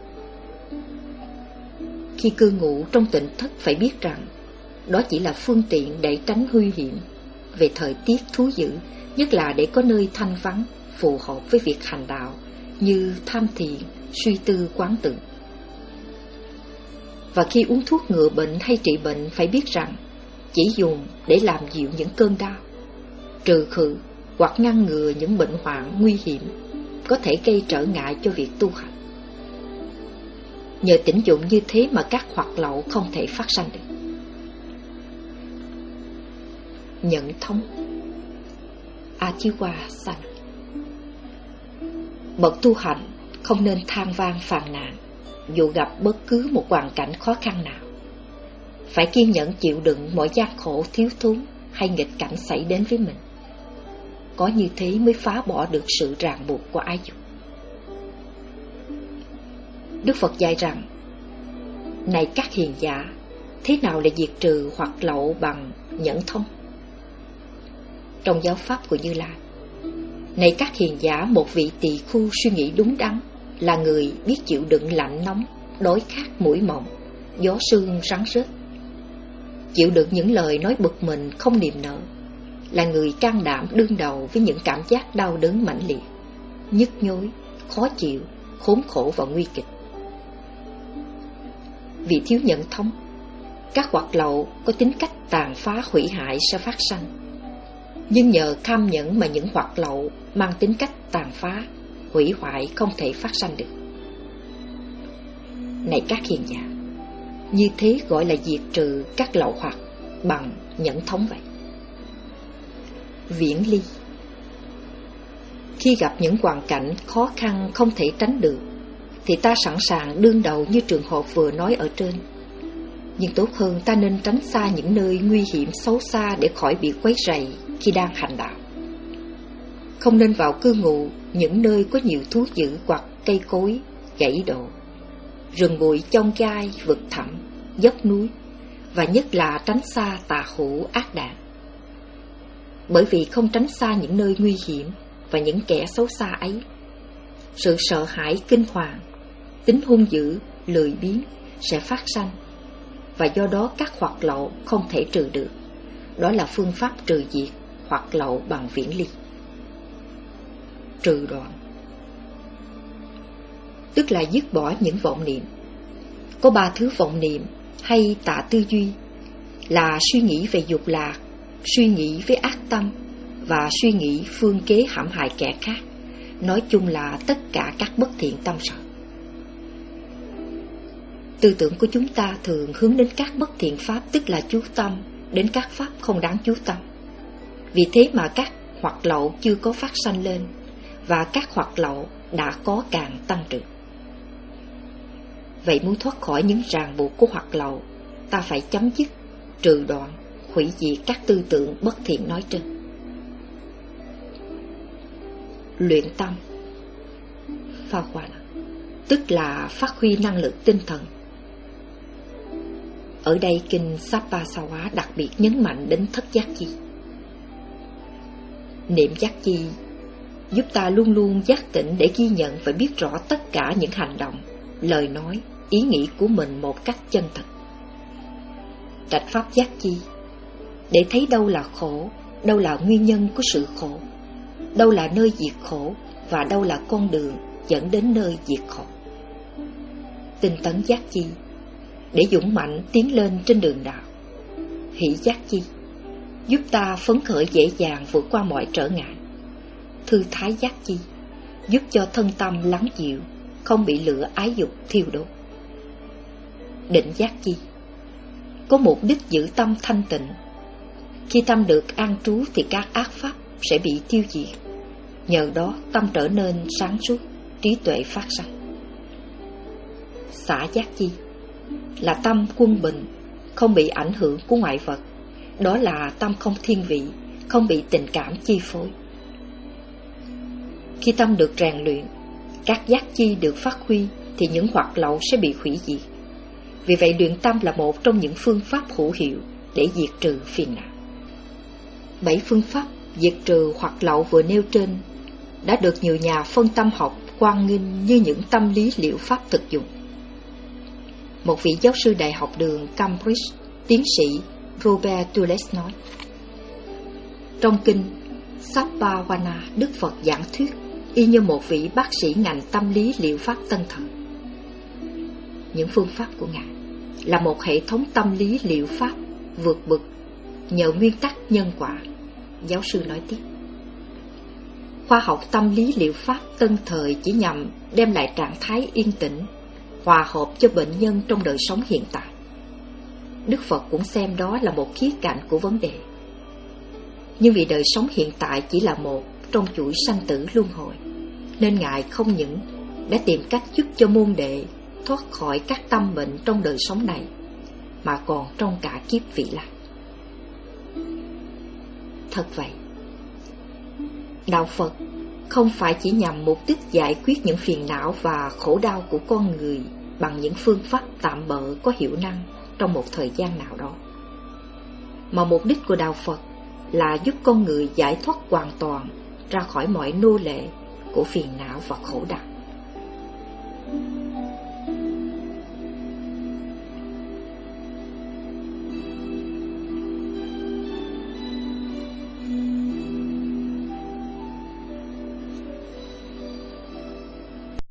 Khi cư ngụ trong tịnh thất phải biết rằng đó chỉ là phương tiện để tránh nguy hiểm về thời tiết thú dữ, nhất là để có nơi thanh vắng phù hợp với việc hành đạo như tham thiền, suy tư, quán tưởng. Và khi uống thuốc ngừa bệnh hay trị bệnh phải biết rằng chỉ dùng để làm dịu những cơn đau, trừ khử hoặc ngăn ngừa những bệnh hoạn nguy hiểm có thể gây trở ngại cho việc tu hành. Nhờ tĩnh dụng như thế mà các hoạt lậu không thể phát sanh được. Nhận thông Achiwasana. Bậc tu hành không nên than vang phàn nàn dù gặp bất cứ một hoàn cảnh khó khăn nào. Phải kiên nhẫn chịu đựng mọi gian khổ, thiếu thốn hay nghịch cảnh xảy đến với mình. Có như thế mới phá bỏ được sự ràng buộc của ái dục. Đức Phật dạy rằng: này các hiền giả, thế nào là diệt trừ hoặc lậu bằng nhẫn thông? Trong giáo pháp của Như Lai: này các hiền giả, một vị tỳ khu suy nghĩ đúng đắn là người biết chịu đựng lạnh nóng, đói khát, mũi mộng, gió sương, rắn rết, chịu đựng những lời nói bực mình không niềm nở, là người can đảm đương đầu với những cảm giác đau đớn mãnh liệt, nhức nhối, khó chịu, khốn khổ và nguy kịch. Vì thiếu nhẫn thống, các hoạt lậu có tính cách tàn phá hủy hại sẽ phát sanh. Nhưng nhờ tham nhẫn mà những hoạt lậu mang tính cách tàn phá, hủy hoại không thể phát sanh được. Này các hiền giả, như thế gọi là diệt trừ các lậu hoặc bằng nhẫn thống vậy. Viễn ly. Khi gặp những hoàn cảnh khó khăn không thể tránh được, thì ta sẵn sàng đương đầu như trường hợp vừa nói ở trên. Nhưng tốt hơn ta nên tránh xa những nơi nguy hiểm xấu xa để khỏi bị quấy rầy khi đang hành đạo. Không nên vào cư ngụ những nơi có nhiều thú dữ hoặc cây cối, gãy đổ, rừng bụi chông gai, vực thẳm, dốc núi, và nhất là tránh xa tà hữu ác đạn. Bởi vì không tránh xa những nơi nguy hiểm và những kẻ xấu xa ấy, sự sợ hãi kinh hoàng, tính hung dữ, lười biếng sẽ phát sanh, và do đó các hoạt lậu không thể trừ được. Đó là phương pháp trừ diệt hoạt lậu bằng viễn ly. Trừ đoạn, tức là dứt bỏ những vọng niệm. Có ba thứ vọng niệm hay tà tư duy là suy nghĩ về dục lạc, suy nghĩ với ác tâm và suy nghĩ phương kế hãm hại kẻ khác. Nói chung là tất cả các bất thiện tâm sở. Tư tưởng của chúng ta thường hướng đến các bất thiện pháp, tức là chú tâm đến các pháp không đáng chú tâm. Vì thế mà các hoạt lậu chưa có phát sanh lên, và các hoạt lậu đã có càng tăng trưởng. Vậy muốn thoát khỏi những ràng buộc của hoạt lậu, ta phải chấm dứt, trừ đoạn, hủy diệt các tư tưởng bất thiện nói trên. Luyện tâm pha quan, tức là phát huy năng lực tinh thần. Ở đây kinh Sappasawa đặc biệt nhấn mạnh đến thất giác chi. Niệm giác chi giúp ta luôn luôn giác tỉnh để ghi nhận và biết rõ tất cả những hành động, lời nói, ý nghĩ của mình một cách chân thật. Trạch pháp giác chi, để thấy đâu là khổ, đâu là nguyên nhân của sự khổ, đâu là nơi diệt khổ và đâu là con đường dẫn đến nơi diệt khổ. Tinh tấn giác chi, để dũng mạnh tiến lên trên đường đạo. Hỷ giác chi, giúp ta phấn khởi dễ dàng vượt qua mọi trở ngại. Thư thái giác chi, giúp cho thân tâm lắng dịu, không bị lửa ái dục thiêu đốt. Định giác chi, có mục đích giữ tâm thanh tịnh. Khi tâm được an trú thì các ác pháp sẽ bị tiêu diệt. Nhờ đó tâm trở nên sáng suốt, trí tuệ phát sanh. Xả giác chi, là tâm quân bình, không bị ảnh hưởng của ngoại vật. Đó là tâm không thiên vị, không bị tình cảm chi phối. Khi tâm được rèn luyện, các giác chi được phát huy thì những hoạt lậu sẽ bị hủy diệt. Vì vậy luyện tâm là một trong những phương pháp hữu hiệu để diệt trừ phiền não. Bảy phương pháp diệt trừ hoạt lậu vừa nêu trên đã được nhiều nhà phân tâm học quan nghênh như những tâm lý liệu pháp thực dụng. Một vị giáo sư đại học đường Cambridge, tiến sĩ Robert Tulles nói: trong kinh Sappawana, Đức Phật giảng thuyết y như một vị bác sĩ ngành tâm lý liệu pháp tân thời. Những phương pháp của Ngài là một hệ thống tâm lý liệu pháp vượt bậc nhờ nguyên tắc nhân quả. Giáo sư nói tiếp: khoa học tâm lý liệu pháp tân thời chỉ nhằm đem lại trạng thái yên tĩnh, hòa hợp cho bệnh nhân trong đời sống hiện tại. Đức Phật cũng xem đó là một khía cạnh của vấn đề. Nhưng vì đời sống hiện tại chỉ là một trong chuỗi sanh tử luân hồi, nên Ngài không những đã tìm cách giúp cho môn đệ thoát khỏi các tâm bệnh trong đời sống này, mà còn trong cả kiếp vị lai. Thật vậy, đạo Phật không phải chỉ nhằm mục đích giải quyết những phiền não và khổ đau của con người bằng những phương pháp tạm bợ có hiệu năng trong một thời gian nào đó, mà mục đích của đạo Phật là giúp con người giải thoát hoàn toàn ra khỏi mọi nô lệ của phiền não và khổ đau.